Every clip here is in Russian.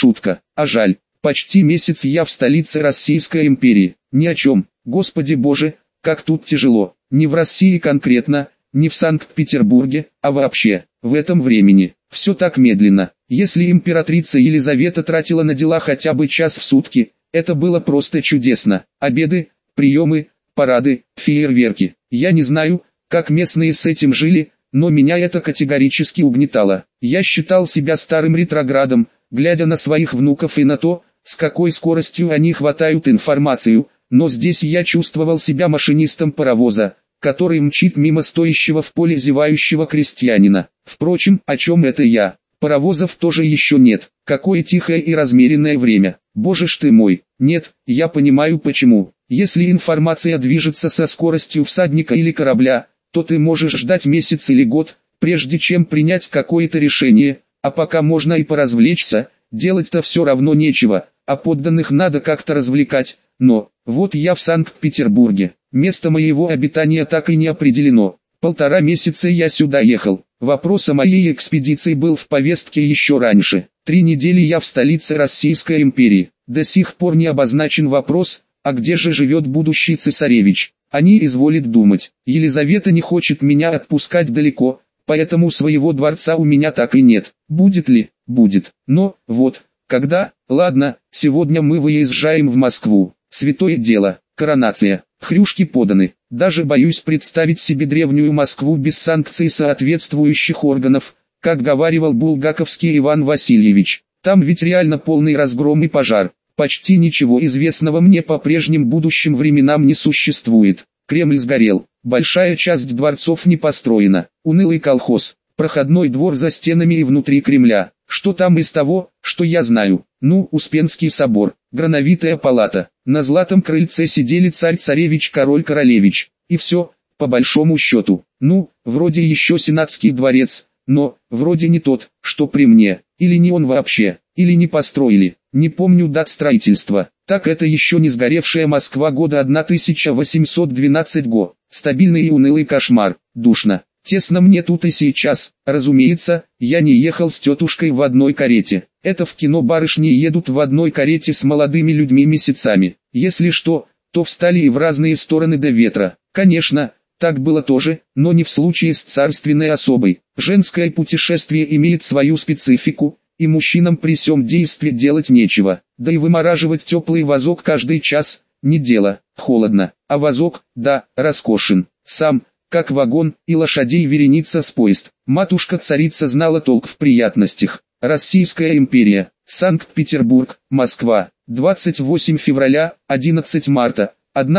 шутка, а жаль. Почти месяц я в столице Российской империи. Ни о чем, Господи Боже, как тут тяжело. Не в России конкретно, не в Санкт-Петербурге, а вообще, в этом времени. Все так медленно. Если императрица Елизавета тратила на дела хотя бы час в сутки, это было просто чудесно. Обеды, приемы, парады, фейерверки. Я не знаю, как местные с этим жили, но меня это категорически угнетало. Я считал себя старым ретроградом, глядя на своих внуков и на то, с какой скоростью они хватают информацию, но здесь я чувствовал себя машинистом паровоза, который мчит мимо стоящего в поле зевающего крестьянина. Впрочем, о чем это я? Паровозов тоже еще нет. Какое тихое и размеренное время. Боже ж ты мой. Нет, я понимаю почему. Если информация движется со скоростью всадника или корабля, то ты можешь ждать месяц или год, прежде чем принять какое-то решение, а пока можно и поразвлечься, делать-то все равно нечего, а подданных надо как-то развлекать. Но, вот я в Санкт-Петербурге, место моего обитания так и не определено. 1,5 месяца я сюда ехал. Вопрос о моей экспедиции был в повестке еще раньше. 3 недели я в столице Российской империи. До сих пор не обозначен вопрос, а где же живет будущий цесаревич. Они изволят думать. Елизавета не хочет меня отпускать далеко, поэтому своего дворца у меня так и нет. Будет ли? Будет. Но, вот, когда? Ладно, сегодня мы выезжаем в Москву. Святое дело, коронация. Хрюшки поданы. Даже боюсь представить себе древнюю Москву без санкций соответствующих органов, как говаривал булгаковский Иван Васильевич. Там ведь реально полный разгром и пожар. Почти ничего известного мне по прежним будущим временам не существует. Кремль сгорел, большая часть дворцов не построена. Унылый колхоз, проходной двор за стенами и внутри Кремля. Что там из того, что я знаю? Ну, Успенский собор, Грановитая палата. На златом крыльце сидели царь-царевич, король-королевич. И все, по большому счету. Ну, вроде еще Сенатский дворец, но, вроде не тот, что при мне. Или не он вообще, или не построили. Не помню дат строительства. Так это еще не сгоревшая Москва года 1812 го. Стабильный и унылый кошмар. Душно. Тесно мне тут и сейчас. Разумеется, я не ехал с тетушкой в одной карете. Это в кино барышни едут в одной карете с молодыми людьми месяцами. Если что, то встали и в разные стороны до ветра. Конечно, так было тоже, но не в случае с царственной особой. Женское путешествие имеет свою специфику, и мужчинам при сём действии делать нечего. Да и вымораживать теплый вазок каждый час – не дело. Холодно, а вазок, да, роскошен. Сам, как вагон, и лошадей вереница с поезд. Матушка-царица знала толк в приятностях. Российская империя, Санкт-Петербург, Москва, 28 февраля, 11 марта,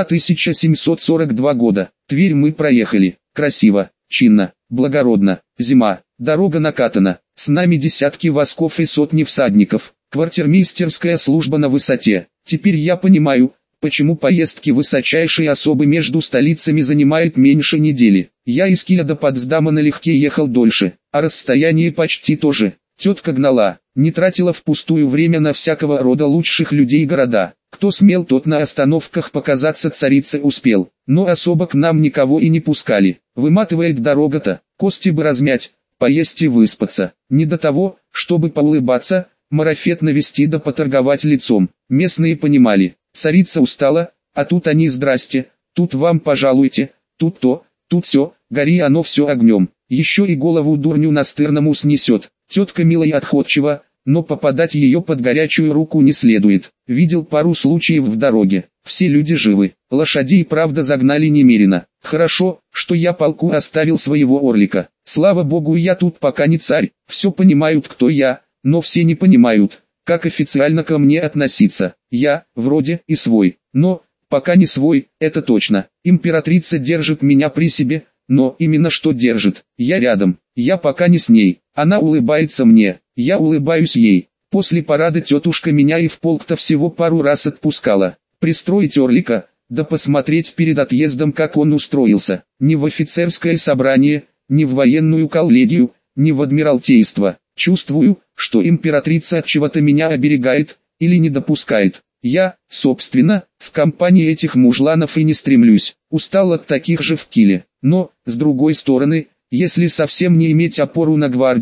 1742 года. Тверь мы проехали. Красиво, чинно, благородно. Зима, дорога накатана. С нами десятки восков и сотни всадников. Квартирмейстерская служба на высоте. Теперь я понимаю, почему поездки высочайшей особы между столицами занимают меньше недели. Я из Киева до Потсдама налегке ехал дольше, а расстояние почти то же. Тетка гнала, не тратила впустую время на всякого рода лучших людей города. Кто смел, тот на остановках показаться царице успел. Но особо к нам никого и не пускали. Выматывает дорога-то, кости бы размять, поесть и выспаться. Не до того, чтобы поулыбаться, марафет навести да поторговать лицом. Местные понимали, царица устала, а тут они здрасте, тут вам пожалуйте, тут то, тут все, гори оно все огнем. Еще и голову дурню настырному снесет. Тетка милая и отходчива, но попадать ее под горячую руку не следует. Видел пару случаев в дороге. Все люди живы. Лошадей правда загнали немерено. Хорошо, что я полку оставил своего орлика. Слава богу, я тут пока не царь. Все понимают, кто я, но все не понимают, как официально ко мне относиться. Я, вроде, и свой, но, пока не свой, это точно. Императрица держит меня при себе, но именно что держит. Я рядом, я пока не с ней. Она улыбается мне, я улыбаюсь ей. После парада тетушка меня и в полк-то всего пару раз отпускала. Пристроить орлика, да посмотреть перед отъездом, как он устроился. Ни в офицерское собрание, ни в военную коллегию, ни в адмиралтейство. Чувствую, что императрица от чего-то меня оберегает, или не допускает. Я, собственно, в компании этих мужланов и не стремлюсь. Устал от таких же в Киле. Но, с другой стороны, если совсем не иметь опору на гвардию,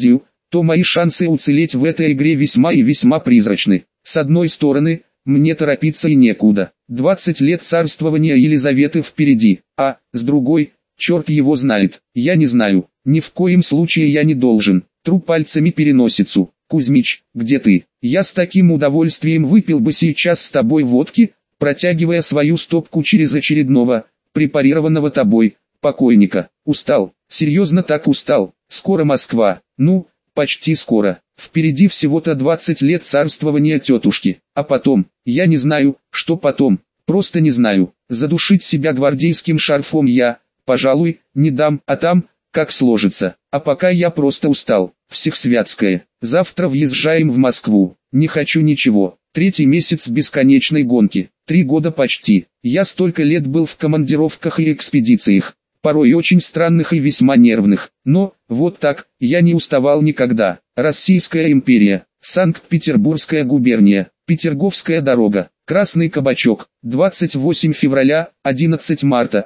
то мои шансы уцелеть в этой игре весьма и весьма призрачны. С одной стороны, мне торопиться и некуда. 20 лет царствования Елизаветы впереди, а, с другой, черт его знает, я не знаю, ни в коем случае я не должен. Тру пальцами переносицу. Кузьмич, где ты? Я с таким удовольствием выпил бы сейчас с тобой водки, протягивая свою стопку через очередного, препарированного тобой, покойника. Устал, серьезно так устал. Скоро Москва, ну, почти скоро. Впереди всего-то 20 лет царствования тетушки. А потом, я не знаю, что потом, просто не знаю. Задушить себя гвардейским шарфом я, пожалуй, не дам, а там, как сложится. А пока я просто устал. Всехсвятское. Завтра въезжаем в Москву. Не хочу ничего. 3-й месяц бесконечной гонки. 3 года почти. Я столько лет был в командировках и экспедициях. Порой очень странных и весьма нервных. Но, вот так, я не уставал никогда. Российская империя. Санкт-Петербургская губерния. Петерговская дорога. Красный кабачок. 28 февраля, 11 марта.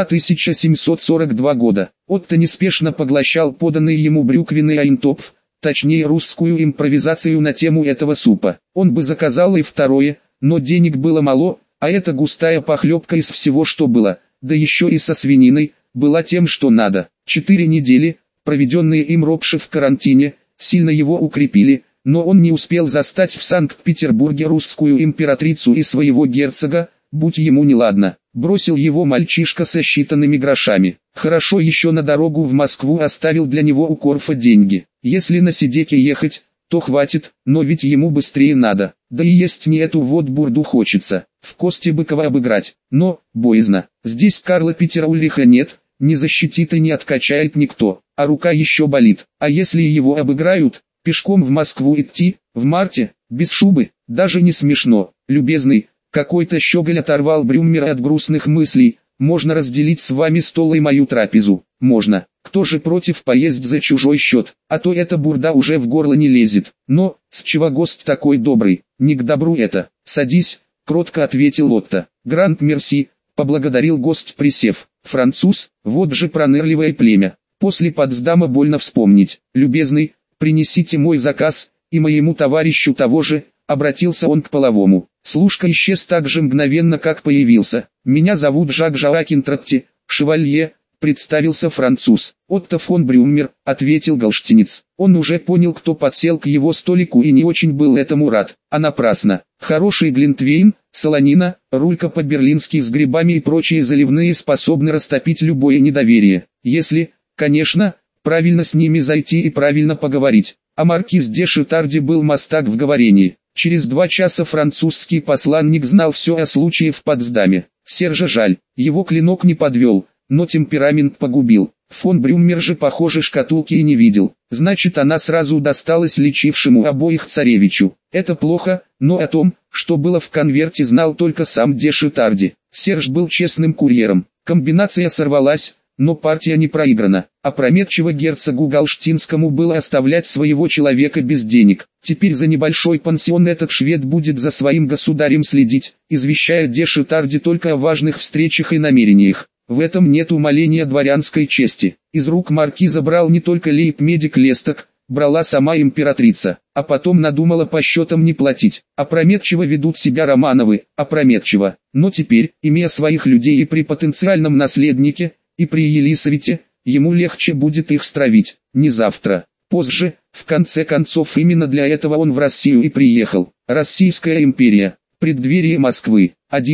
1742 года. Отто неспешно поглощал поданный ему брюквенный айнтопф, точнее русскую импровизацию на тему этого супа. Он бы заказал и второе, но денег было мало, а эта густая похлебка из всего что было, да еще и со свининой, была тем что надо. 4 недели, проведенные им ропши в карантине, сильно его укрепили, но он не успел застать в Санкт-Петербурге русскую императрицу и своего герцога, будь ему неладно. Бросил его мальчишка со считанными грошами. Хорошо еще на дорогу в Москву оставил для него у Корфа деньги. Если на сидеке ехать, то хватит, но ведь ему быстрее надо. Да и есть не эту вот бурду хочется. В кости Быкова обыграть. Но, боязно. Здесь Карла Питера Ульриха нет, не защитит и не откачает никто. А рука еще болит. А если его обыграют, пешком в Москву идти, в марте, без шубы, даже не смешно. Любезный, какой-то щеголь оторвал Брюммера от грустных мыслей. Можно разделить с вами стол и мою трапезу. Можно. Кто же против поесть за чужой счет? А то эта бурда уже в горло не лезет. Но, с чего гость такой добрый? Не к добру это. Садись, кротко ответил Отто. Гранд мерси, поблагодарил гость присев. Француз, вот же пронырливое племя. После Потсдама больно вспомнить. Любезный, принесите мой заказ, и моему товарищу того же. Обратился он к половому. Служка исчез так же мгновенно, как появился. «Меня зовут Жак Жоакин Тратти, шевалье», — представился француз. «Отто фон Брюммер», — ответил галштинец. Он уже понял, кто подсел к его столику и не очень был этому рад. А напрасно. Хороший глинтвейн, солонина, рулька по-берлински с грибами и прочие заливные способны растопить любое недоверие. Если, конечно, правильно с ними зайти и правильно поговорить. А маркиз де Шитарди был мастак в говорении. Через 2 часа французский посланник знал все о случае в Потсдаме. Сержа жаль, его клинок не подвел, но темперамент погубил. Фон Брюммер же, похоже, шкатулки и не видел. Значит, она сразу досталась лечившему обоих царевичу. Это плохо, но о том, что было в конверте, знал только сам де Шитарди. Серж был честным курьером. Комбинация сорвалась, но партия не проиграна. Опрометчиво герцогу Галштинскому было оставлять своего человека без денег. Теперь за небольшой пансион этот швед будет за своим государем следить, извещая де Шитарди только о важных встречах и намерениях. В этом нет умаления дворянской чести. Из рук маркиза брал не только лейб-медик Лесток, брала сама императрица, а потом надумала по счетам не платить. Опрометчиво ведут себя Романовы, опрометчиво. Но теперь, имея своих людей и при потенциальном наследнике, и при Елисавете, ему легче будет их стравить. Не завтра, позже, в конце концов именно для этого он в Россию и приехал. Российская империя. Преддверие Москвы.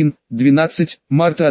1-12 марта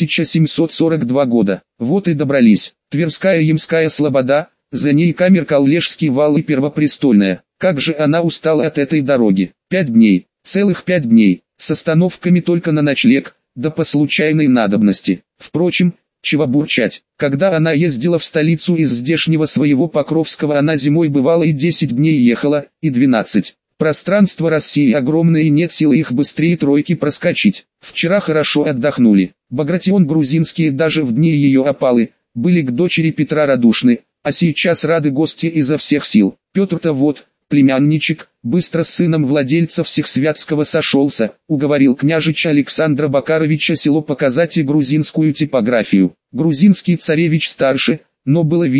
1742 года. Вот и добрались. Тверская Ямская слобода, за ней Камер-Каллежский вал и Первопрестольная. Как же она устала от этой дороги. 5 дней, целых 5 дней, с остановками только на ночлег, да по случайной надобности. Впрочем, чего бурчать, когда она ездила в столицу из здешнего своего Покровского, она зимой бывала и 10 дней ехала, и 12. Пространство России огромное и нет силы их быстрее тройки проскочить. Вчера хорошо отдохнули. Багратион грузинские даже в дни ее опалы, были к дочери Петра радушны, а сейчас рады гости изо всех сил. Петр-то вот, племянничек, быстро с сыном владельца Всехсвятского сошелся, уговорил княжича Александра Бакаровича село показать и грузинскую типографию. Грузинский царевич старше, но было видно,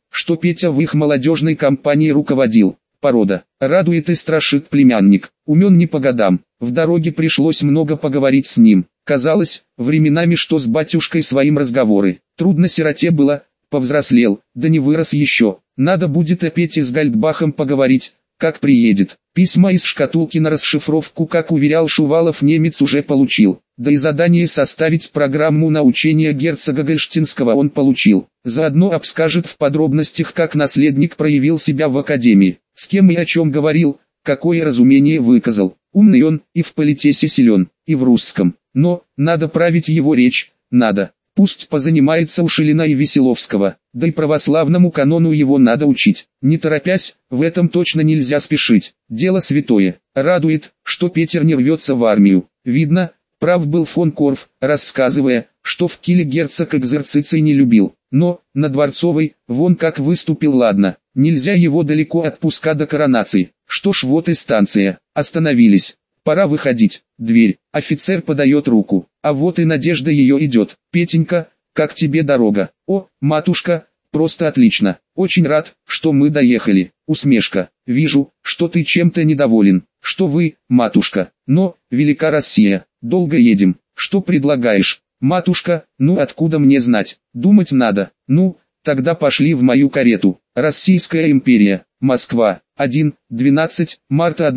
что Петя в их молодежной компании руководил. Порода. Радует и страшит племянник. Умен не по годам. В дороге пришлось много поговорить с ним. Казалось, временами что с батюшкой своим разговоры. Трудно сироте было, повзрослел, да не вырос еще. Надо будет о Пете с Гальдбахом поговорить, как приедет. Письма из шкатулки на расшифровку, как уверял Шувалов, немец уже получил. Да и задание составить программу научения герцога Гольштинского он получил. Заодно обскажет в подробностях, как наследник проявил себя в академии, с кем и о чем говорил, какое разумение выказал. Умный он, и в политесе силен, и в русском. Но, надо править его речь, надо. Пусть позанимается у Шилина и Веселовского, да и православному канону его надо учить. Не торопясь, в этом точно нельзя спешить. Дело святое. Радует, что Петер не рвется в армию. Видно, прав был фон Корф, рассказывая, что в Киле герцог экзерциций не любил. Но, на Дворцовой, вон как выступил, ладно. Нельзя его далеко отпуска до коронации. Что ж, вот и станция. Остановились. Пора выходить. Дверь. Офицер подает руку. А вот и Надежда ее идет. Петенька, как тебе дорога? О, матушка, просто отлично. Очень рад, что мы доехали. Усмешка. Вижу, что ты чем-то недоволен. Что вы, матушка? Но, велика Россия. Долго едем. Что предлагаешь? Матушка, ну откуда мне знать? Думать надо. Ну, тогда пошли в мою карету. Российская империя. Москва. 1-12 марта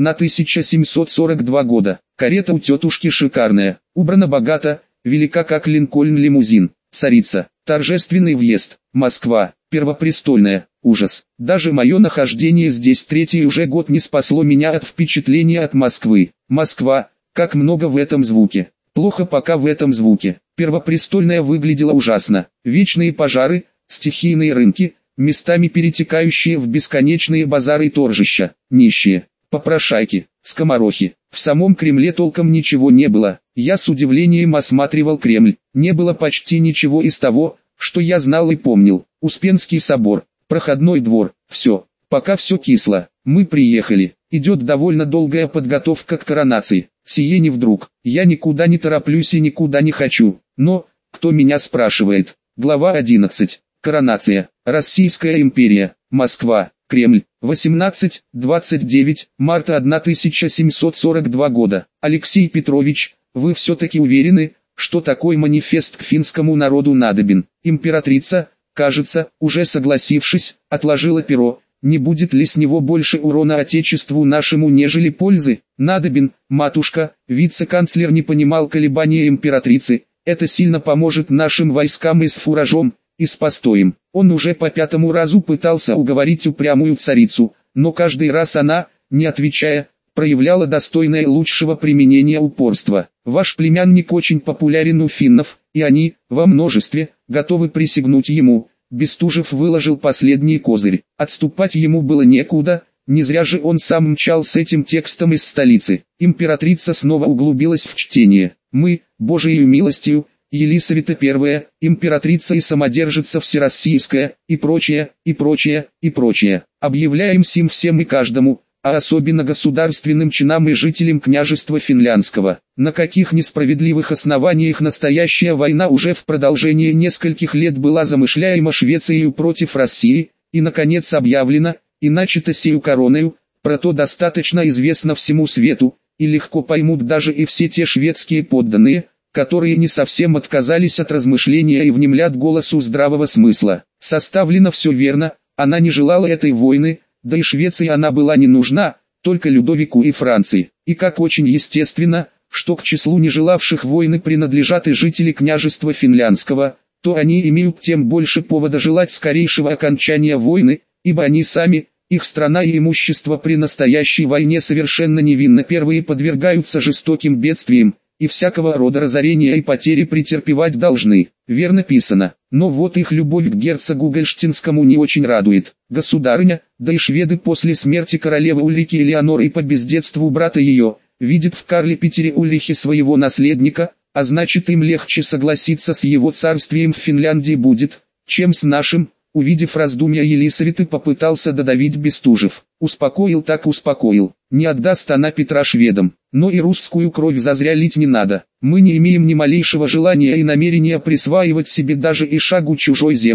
1742 года. Карета у тетушки шикарная, убрана богато, велика как Линкольн лимузин. Царица. Торжественный въезд. Москва. Первопрестольная. Ужас. Даже мое нахождение здесь третий уже год не спасло меня от впечатления от Москвы. Москва. Как много в этом звуке. Плохо пока в этом звуке. Первопрестольная выглядела ужасно. Вечные пожары, стихийные рынки, местами перетекающие в бесконечные базары и торжища, нищие, попрошайки, скоморохи. В самом Кремле толком ничего не было. Я с удивлением осматривал Кремль. Не было почти ничего из того, что я знал и помнил. Успенский собор, проходной двор, все. Пока все кисло. Мы приехали. Идет довольно долгая подготовка к коронации. Сие не вдруг. Я никуда не тороплюсь и никуда не хочу. Но, кто меня спрашивает? Глава 11. Коронация. Российская империя. Москва. Кремль. 18-29 марта 1742 года. Алексей Петрович, вы все-таки уверены, что такой манифест к финскому народу надобен? Императрица, кажется, уже согласившись, отложила перо. Не будет ли с него больше урона отечеству нашему, нежели пользы? Надобен, матушка. Вице-канцлер не понимал колебания императрицы. Это сильно поможет нашим войскам и с фуражом, и с постоем. Он уже по 5-му разу пытался уговорить упрямую царицу, но каждый раз она, не отвечая, проявляла достойное лучшего применения упорства. Ваш племянник очень популярен у финнов, и они, во множестве, готовы присягнуть ему. Бестужев выложил последний козырь. Отступать ему было некуда, не зря же он сам мчал с этим текстом из столицы. Императрица снова углубилась в чтение. Мы, Божией милостью, Елисавета I, императрица и самодержица всероссийская, и прочее, и прочее, и прочее. Объявляем сим всем и каждому, а особенно государственным чинам и жителям княжества Финляндского. На каких несправедливых основаниях настоящая война уже в продолжение нескольких лет была замышляема Швецией против России, и наконец объявлена, и начата сею короною, про то достаточно известно всему свету, и легко поймут даже и все те шведские подданные, которые не совсем отказались от размышления и внемлят голосу здравого смысла. Составлено все верно, она не желала этой войны, да и Швеции она была не нужна, только Людовику и Франции. И как очень естественно, что к числу не желавших войны принадлежат и жители княжества Финляндского, то они имеют тем больше повода желать скорейшего окончания войны, ибо они сами, их страна и имущество при настоящей войне совершенно невинно первые подвергаются жестоким бедствиям, и всякого рода разорения и потери претерпевать должны. Верно писано, но вот их любовь к герцогу Гольштинскому не очень радует. Государыня, да и шведы после смерти королевы Ульрики Элеоноры и по бездетству брата ее, видят в Карле Петере Ульрихе своего наследника, а значит им легче согласиться с его царствием в Финляндии будет, чем с нашим. Увидев раздумья Елисаветы, попытался додавить Бестужев. Успокоил так успокоил. Не отдаст она Петра шведам. Но и русскую кровь зазря лить не надо. Мы не имеем ни малейшего желания и намерения присваивать себе даже и шагу чужой земли.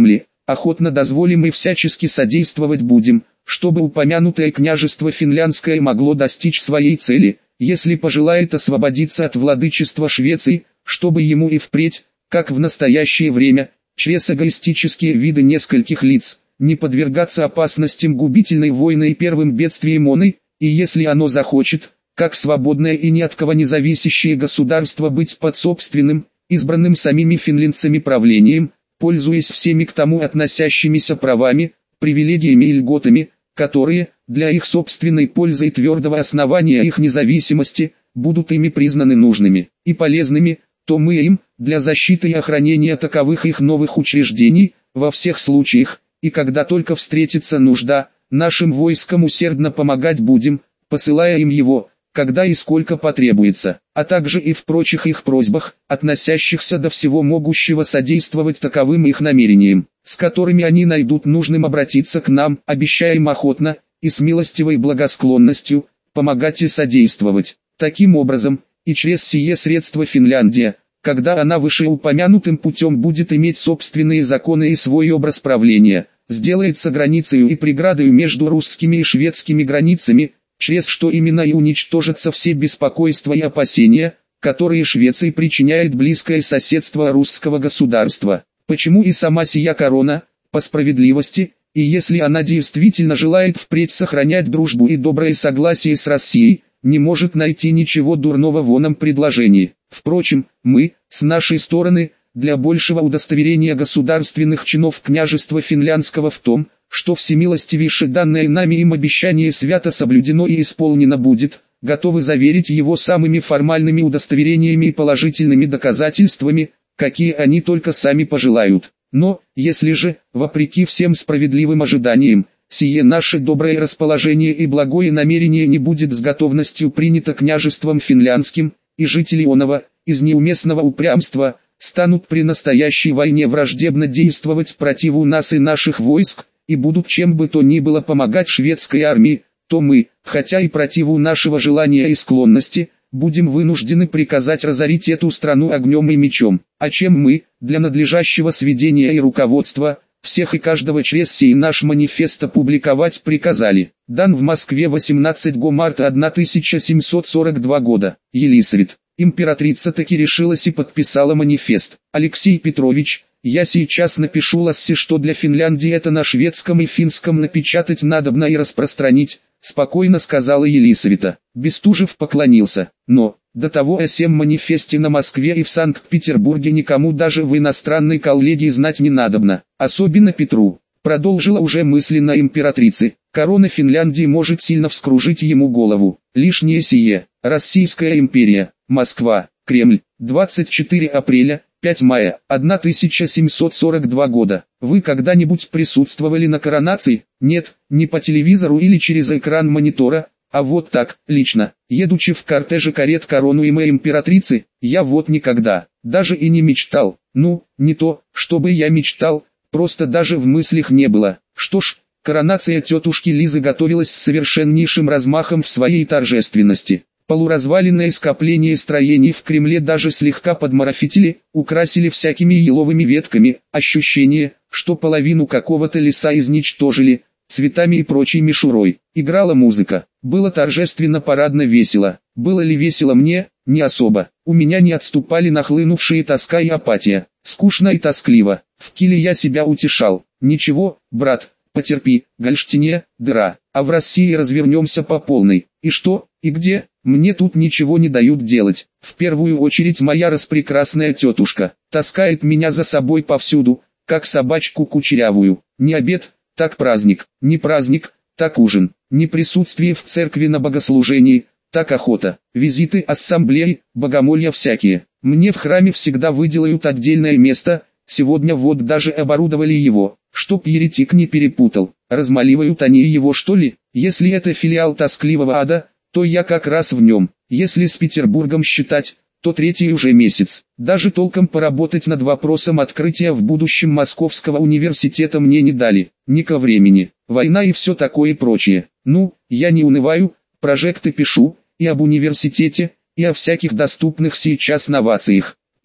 охотно дозволим и всячески содействовать будем, чтобы упомянутое княжество финляндское могло достичь своей цели, если пожелает освободиться от владычества Швеции, чтобы ему и впредь, как в настоящее время, через эгоистические виды нескольких лиц, не подвергаться опасностям губительной войны и первым бедствиям оной, и если оно захочет, как свободное и ни от кого не зависящее государство быть под собственным, избранным самими финляндцами правлением, пользуясь всеми к тому относящимися правами, привилегиями и льготами, которые, для их собственной пользы и твердого основания их независимости, будут ими признаны нужными и полезными, то мы им, для защиты и охранения таковых их новых учреждений, во всех случаях, и когда только встретится нужда, нашим войскам усердно помогать будем, посылая им его, когда и сколько потребуется, а также и в прочих их просьбах, относящихся до всего могущего содействовать таковым их намерениям, с которыми они найдут нужным обратиться к нам, обещаем охотно, и с милостивой благосклонностью, помогать и содействовать. Таким образом, и через сие средство Финляндия, когда она вышеупомянутым путем будет иметь собственные законы и свой образ правления, сделается границей и преградой между русскими и шведскими границами, через что именно и уничтожатся все беспокойства и опасения, которые Швеции причиняет близкое соседство русского государства. Почему и сама сия корона, по справедливости, и если она действительно желает впредь сохранять дружбу и доброе согласие с Россией, не может найти ничего дурного в оном предложении. Впрочем, мы, с нашей стороны, для большего удостоверения государственных чинов княжества финляндского в том, что всемилостивейше данное нами им обещание свято соблюдено и исполнено будет, готовы заверить его самыми формальными удостоверениями и положительными доказательствами, какие они только сами пожелают. Но, если же, вопреки всем справедливым ожиданиям, сие наше доброе расположение и благое намерение не будет с готовностью принято княжеством финляндским, и жители оного, из неуместного упрямства, станут при настоящей войне враждебно действовать противу нас и наших войск, и будут чем бы то ни было помогать шведской армии, то мы, хотя и противу нашего желания и склонности, будем вынуждены приказать разорить эту страну огнем и мечом. А чем мы, для надлежащего сведения и руководства, всех и каждого через сей наш манифест опубликовать приказали. Дан в Москве 18 марта 1742 года. Елисавет. Императрица таки решилась и подписала манифест. Алексей Петрович, я сейчас напишу лассе, что для Финляндии это на шведском и финском напечатать надобно и распространить, спокойно сказала Елисавета. Бестужев поклонился, но, до того о сем манифесте на Москве и в Санкт-Петербурге никому даже в иностранной коллегии знать не надобно, особенно Петру. Продолжила уже мысленно императрица, корона Финляндии может сильно вскружить ему голову. Лишнее сие. Российская империя. Москва. Кремль. 24 апреля. 5 мая 1742 года. Вы когда-нибудь присутствовали на коронации? Нет, не по телевизору или через экран монитора, а вот так, лично, едучи в кортеже карет коронуемой императрицы, я вот никогда, даже и не мечтал. Ну, не то, чтобы я мечтал, просто даже в мыслях не было. Что ж, коронация тетушки Лизы готовилась с совершеннейшим размахом в своей торжественности. Полуразваленное скопление строений в Кремле даже слегка подмарафетили, украсили всякими еловыми ветками, ощущение, что половину какого-то леса изничтожили, цветами и прочей мишурой. Играла музыка, было торжественно парадно весело. Было ли весело мне? Не особо. У меня не отступали нахлынувшие тоска и апатия. Скучно и тоскливо. В киле я себя утешал. Ничего, брат, потерпи, Гольштине, дыра. А в России развернемся по полной. И что, и где? Мне тут ничего не дают делать. В первую очередь моя распрекрасная тетушка. Таскает меня за собой повсюду, как собачку кучерявую. Не обед, так праздник. Не праздник, так ужин. Не присутствие в церкви на богослужении, так охота. Визиты, ассамблеи, богомолья всякие. Мне в храме всегда выделают отдельное место. Сегодня вот даже оборудовали его, чтоб еретик не перепутал. Размаливают они его, что ли? Если это филиал тоскливого ада, то я как раз в нем. Если с Петербургом считать, то третий уже месяц. Даже толком поработать над вопросом открытия в будущем Московского университета мне не дали. Ни ко времени. Война и все такое прочее. Ну, я не унываю, прожекты пишу, и об университете, и о всяких доступных сейчас новациях.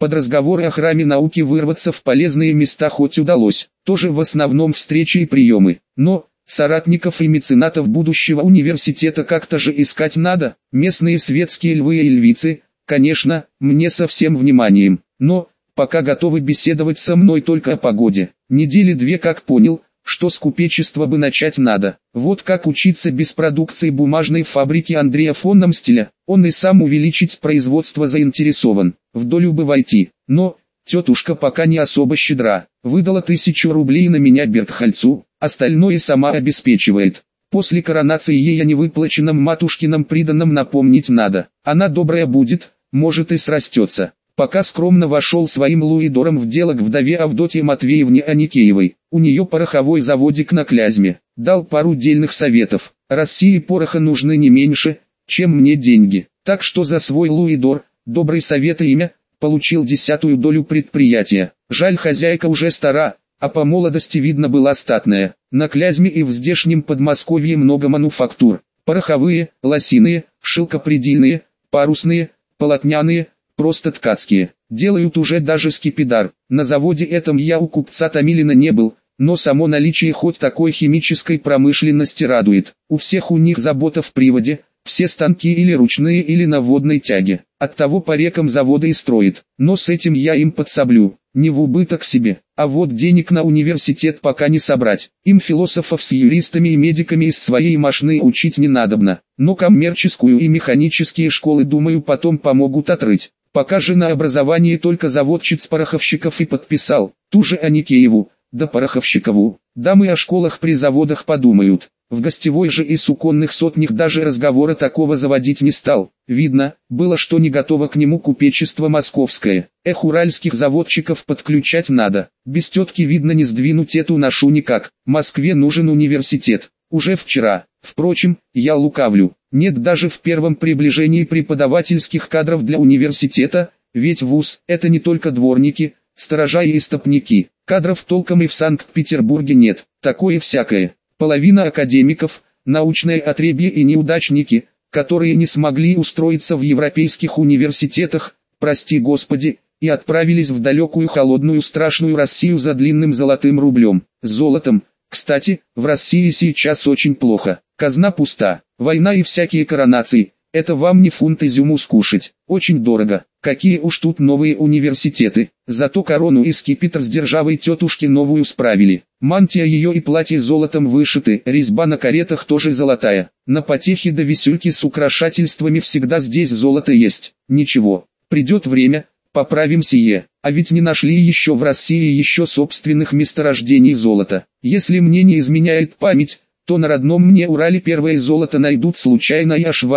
Под разговоры о храме науки вырваться в полезные места хоть удалось, тоже в основном встречи и приемы. Но соратников и меценатов будущего университета как-то же искать надо. Местные светские львы и львицы, конечно, мне со всем вниманием, но пока готовы беседовать со мной только о погоде. Недели две как понял, что с купечества бы начать надо. Вот как учиться без продукции бумажной фабрики Андрея фон Намстеля. Он и сам увеличить производство заинтересован, в долю бы войти. Но тетушка пока не особо щедра. Выдала 1000 рублей на меня Бертхальцу, остальное сама обеспечивает. После коронации ей о невыплаченном матушкином приданом напомнить надо. Она добрая будет, может и срастется. Пока скромно вошел своим луидором в дело к вдове Авдотье Матвеевне Аникеевой. У нее пороховой заводик на Клязьме. Дал пару дельных советов. России пороха нужны не меньше, чем мне деньги. Так что за свой луидор, добрый совет и имя, получил 10-ю долю предприятия. Жаль, хозяйка уже стара, а по молодости видно была статная. На Клязьме и в здешнем Подмосковье много мануфактур. Пороховые, лосиные, шелкопредельные, парусные, полотняные, просто ткацкие. Делают уже даже скипидар. На заводе этом я у купца Томилина не был, но само наличие хоть такой химической промышленности радует. У всех у них забота в приводе, все станки или ручные или на водной тяге. Оттого по рекам заводы и строят. Но с этим я им подсоблю, не в убыток себе. А вот денег на университет пока не собрать. Им философов с юристами и медиками из своей мошны учить не надобно. Но коммерческую и механические школы, думаю, потом помогут отрыть. Пока же на образование только заводчиц-пороховщиков и подписал, ту же Аникееву, да Пороховщикову. Дамы о школах при заводах подумают. В гостевой же и суконных сотнях даже разговора такого заводить не стал. Видно, было что не готово к нему купечество московское. Уральских заводчиков подключать надо. Без тетки видно не сдвинуть эту ношу никак. Москве нужен университет. Уже вчера. Впрочем, я лукавлю. Нет даже в первом приближении преподавательских кадров для университета, ведь вуз – это не только дворники, сторожа и истопники. Кадров толком и в Санкт-Петербурге нет, такое всякое. Половина академиков – научное отребье и неудачники, которые не смогли устроиться в европейских университетах, прости Господи, и отправились в далекую холодную страшную Россию за длинным золотым рублем. С золотом, кстати, в России сейчас очень плохо. Казна пуста, война и всякие коронации, это вам не фунт изюму скушать, очень дорого. Какие уж тут новые университеты, зато корону и скипетр с державой тетушки новую справили. Мантия ее и платье золотом вышиты, резьба на каретах тоже золотая. На потехи да висюльки с украшательствами всегда здесь золото есть. Ничего, придет время, поправим сие. А ведь не нашли еще в России еще собственных месторождений золота. Если мне не изменяет память, то на родном мне Урале первое золото найдут случайно и аж в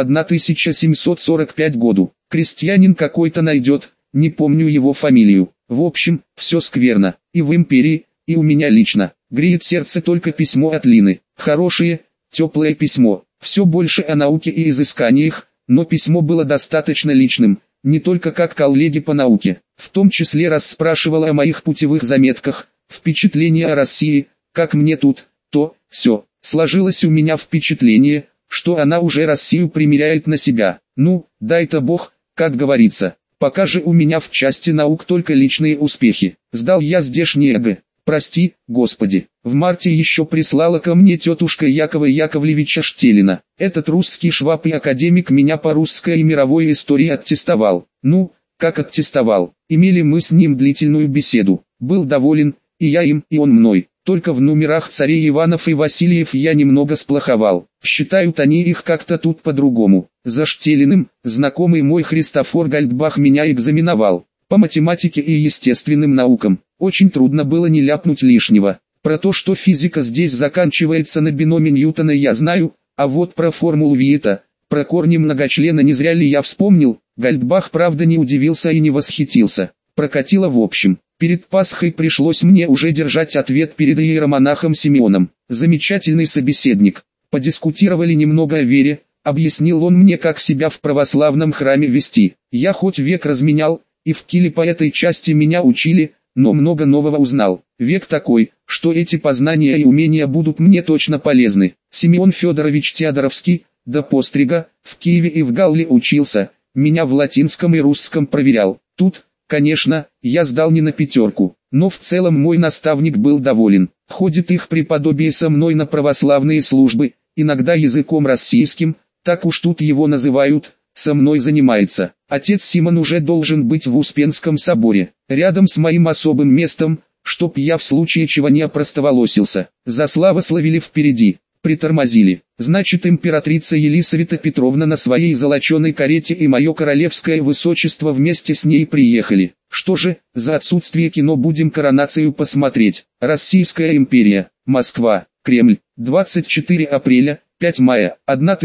1745 году. Крестьянин какой-то найдет, не помню его фамилию. В общем, все скверно, и в империи, и у меня лично. Греет сердце только письмо от Лины. Хорошее, теплое письмо. Все больше о науке и изысканиях, но письмо было достаточно личным, не только как коллеги по науке. В том числе расспрашивала о моих путевых заметках, впечатления о России, как мне тут, то, сё. Сложилось у меня впечатление, что она уже Россию примеряет на себя. Ну, дай-то Бог, как говорится. Пока же у меня в части наук только личные успехи. Сдал я здешний ЕГЭ. Прости, Господи. В марте еще прислала ко мне тетушка Якова Яковлевича Штелина. Этот русский шваб и академик меня по русской и мировой истории аттестовал. Ну, как аттестовал. Имели мы с ним длительную беседу. Был доволен, и я им, и он мной. Только в номерах царей Иванов и Васильев я немного сплоховал. Считают они их как-то тут по-другому. За Штелиным, знакомый мой Христофор Гальдбах меня экзаменовал. По математике и естественным наукам. Очень трудно было не ляпнуть лишнего. Про то, что физика здесь заканчивается на биноме Ньютона, я знаю, а вот про формулу Виета, про корни многочлена не зря ли я вспомнил. Гальдбах правда не удивился и не восхитился. Прокатило в общем. Перед Пасхой пришлось мне уже держать ответ перед иеромонахом Симеоном. Замечательный собеседник. Подискутировали немного о вере, объяснил он мне, как себя в православном храме вести. Я хоть век разменял, и в Киле по этой части меня учили, но много нового узнал. Век такой, что эти познания и умения будут мне точно полезны. Симеон Федорович Теодоровский, до пострига, в Киеве и в Галле учился, меня в латинском и русском проверял. Тут, Конечно, я сдал не на пятерку, но в целом мой наставник был доволен. Ходит их преподобие со мной на православные службы, иногда языком российским, так уж тут его называют, со мной занимается. Отец Симон уже должен быть в Успенском соборе, рядом с моим особым местом, чтоб я в случае чего не опростоволосился. Заславословили впереди, притормозили. Значит, императрица Елисавета Петровна на своей золоченой карете и мое королевское высочество вместе с ней приехали. Что же, за отсутствие кино будем коронацию посмотреть. Российская империя, Москва, Кремль, 24 апреля, 5 мая,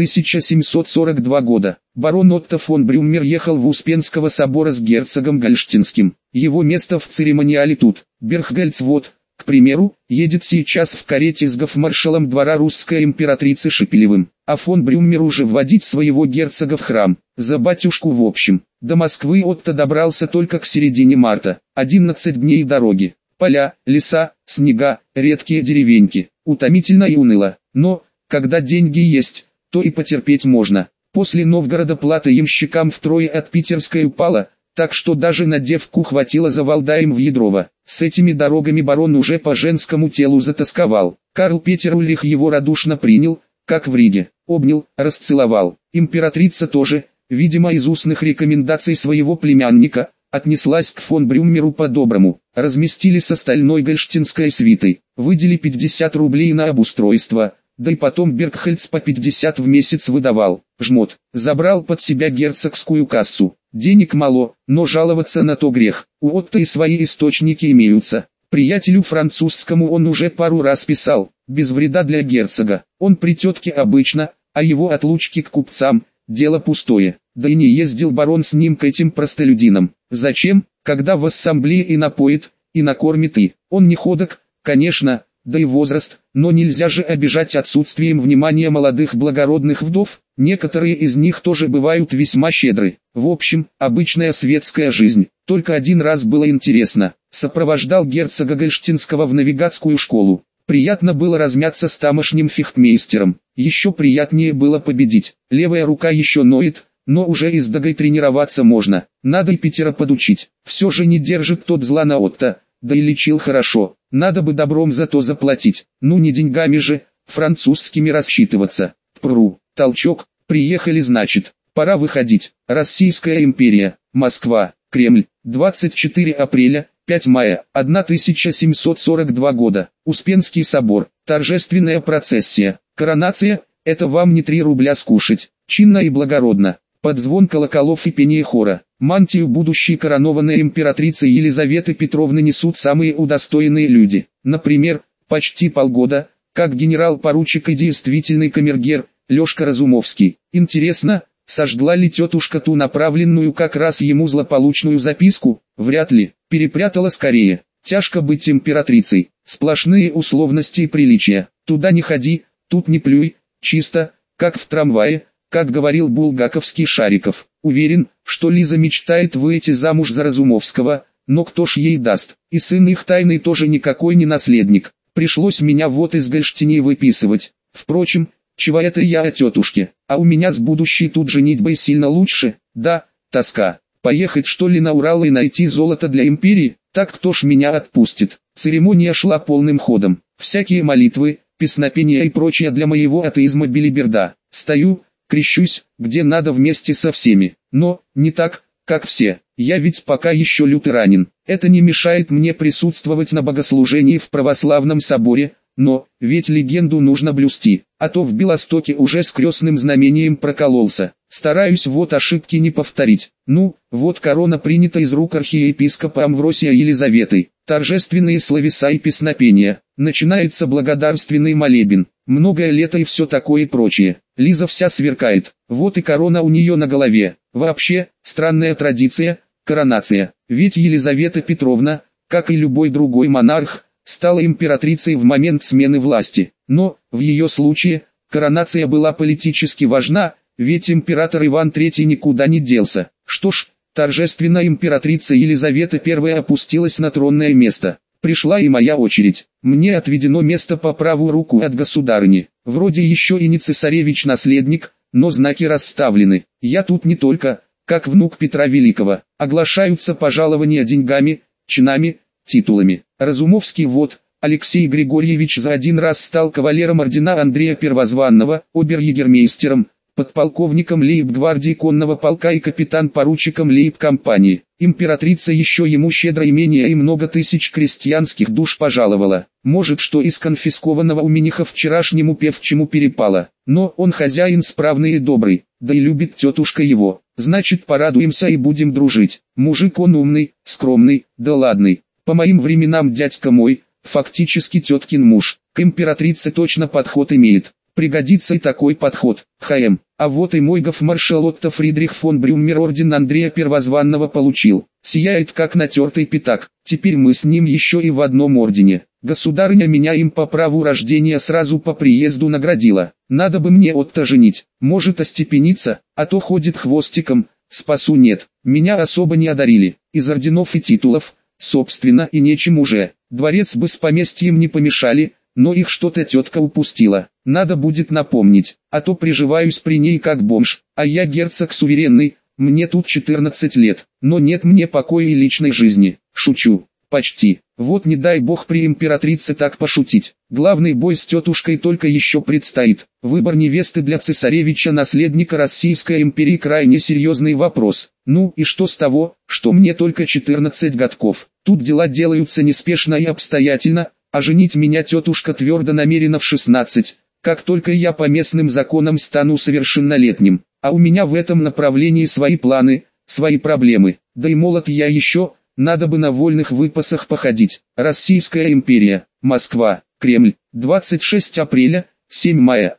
1742 года. Барон Отто фон Брюммер ехал в Успенского собора с герцогом Гольштинским. Его место в церемониале тут. Берггольц вот, к примеру, едет сейчас в карете с гофмаршалом двора русской императрицы Шепелевым, а фон Брюммер уже вводить своего герцога в храм, за батюшку в общем. До Москвы Отто добрался только к середине марта, 11 дней дороги. Поля, леса, снега, редкие деревеньки, утомительно и уныло, но, когда деньги есть, то и потерпеть можно. После Новгорода плата ямщикам втрое от питерской упала, так что даже на девку хватило за Валдаем в Ядрово. С этими дорогами барон уже по женскому телу затосковал. Карл Петер Ульрих его радушно принял, как в Риге, обнял, расцеловал. Императрица тоже, видимо из устных рекомендаций своего племянника, отнеслась к фон Брюммеру по-доброму. Разместили с остальной гольштинской свитой, выдели 50 рублей на обустройство. Да и потом Бергхольц по 50 в месяц выдавал. Жмот забрал под себя герцогскую кассу. Денег мало, но жаловаться на то грех. У Отто и свои источники имеются. Приятелю французскому он уже пару раз писал, без вреда для герцога. Он при тетке обычно, а его отлучки к купцам – дело пустое. Да и не ездил барон с ним к этим простолюдинам. Зачем, когда в ассамблее и напоит, и накормит и. Он не ходок, конечно, да и возраст, но нельзя же обижать отсутствием внимания молодых благородных вдов, некоторые из них тоже бывают весьма щедры. В общем, обычная светская жизнь. Только один раз было интересно, сопровождал герцога Гольштинского в навигатскую школу. Приятно было размяться с тамошним фехтмейстером, еще приятнее было победить. Левая рука еще ноет, но уже издогой тренироваться можно, надо и Питера подучить. Все же не держит тот зла на Отто, да и лечил хорошо. Надо бы добром за то заплатить, ну не деньгами же, французскими рассчитываться. Пру, толчок, приехали значит, пора выходить. Российская империя, Москва, Кремль, 24 апреля, 5 мая, 1742 года. Успенский собор, торжественная процессия, коронация, это вам не 3 рубля скушать, чинно и благородно. Под звон колоколов и пение хора, мантию будущей коронованной императрицы Елизаветы Петровны несут самые удостоенные люди. Например, почти полгода, как генерал-поручик и действительный камергер, Лешка Разумовский. Интересно, сожгла ли тетушка ту направленную как раз ему злополучную записку? Вряд ли, перепрятала скорее. Тяжко быть императрицей, сплошные условности и приличия. Туда не ходи, тут не плюй, чисто, как в трамвае. Как говорил булгаковский Шариков, уверен, что Лиза мечтает выйти замуж за Разумовского, но кто ж ей даст, и сын их тайный тоже никакой не наследник, пришлось меня вот из Гольштини выписывать. Впрочем, чего это я о тетушке, а у меня с будущей тут женитьбой сильно лучше, да, тоска. Поехать что ли на Урал и найти золото для империи, так кто ж меня отпустит. Церемония шла полным ходом, всякие молитвы, песнопения и прочее для моего атеизма белиберда. Стою, крещусь, где надо вместе со всеми, но, не так, как все, я ведь пока еще лютеранин, это не мешает мне присутствовать на богослужении в православном соборе, но, ведь легенду нужно блюсти, а то в Белостоке уже с крестным знамением прокололся, стараюсь вот ошибки не повторить. Ну, вот корона принята из рук архиепископа Амвросия Елизаветой, торжественные словеса и песнопения, начинается благодарственный молебен, многое лето и все такое прочее. Лиза вся сверкает, вот и корона у нее на голове. Вообще, странная традиция, коронация, ведь Елизавета Петровна, как и любой другой монарх, стала императрицей в момент смены власти. Но, в ее случае, коронация была политически важна, ведь император Иван III никуда не делся. Что ж, торжественно императрица Елизавета I опустилась на тронное место. Пришла и моя очередь. Мне отведено место по правую руку от государыни. Вроде еще и не цесаревич-наследник, но знаки расставлены. Я тут не только, как внук Петра Великого. Оглашаются пожалования деньгами, чинами, титулами. Разумовский вот, Алексей Григорьевич за один раз стал кавалером ордена Андрея Первозванного, обер-егермейстером, подполковником лейб-гвардии конного полка и капитан-поручиком лейб-компании. Императрица еще ему щедро имение и много тысяч крестьянских душ пожаловала. Может, что из конфискованного у Миниха вчерашнему певчему перепало. Но он хозяин справный и добрый, да и любит тетушка его. Значит, порадуемся и будем дружить. Мужик он умный, скромный, да ладный. По моим временам дядька мой, фактически теткин муж, к императрице точно подход имеет. Пригодится и такой подход. ХМ. А вот и мой гофмаршал Отто Фридрих фон Брюммер орден Андрея Первозванного получил. Сияет как натертый пятак. Теперь мы с ним еще и в одном ордене. Государыня меня им по праву рождения сразу по приезду наградила. Надо бы мне Отто женить. Может остепениться, а то ходит хвостиком. Спасу нет. Меня особо не одарили. Из орденов и титулов, собственно, и нечем уже. Дворец бы с поместьем не помешали, но их что-то тетка упустила. Надо будет напомнить, а то приживаюсь при ней как бомж, а я герцог суверенный, мне тут 14 лет, но нет мне покоя и личной жизни. Шучу, почти. Вот не дай бог при императрице так пошутить. Главный бой с тетушкой только еще предстоит. Выбор невесты для цесаревича наследника Российской империи крайне серьезный вопрос. Ну и что с того, что мне только 14 годков. Тут дела делаются неспешно и обстоятельно, а женить меня тетушка твердо намерена в 16, как только я по местным законам стану совершеннолетним. А у меня в этом направлении свои планы, свои проблемы. Да и молод я еще, надо бы на вольных выпасах походить. Российская империя, Москва, Кремль, 26 апреля, 7 мая,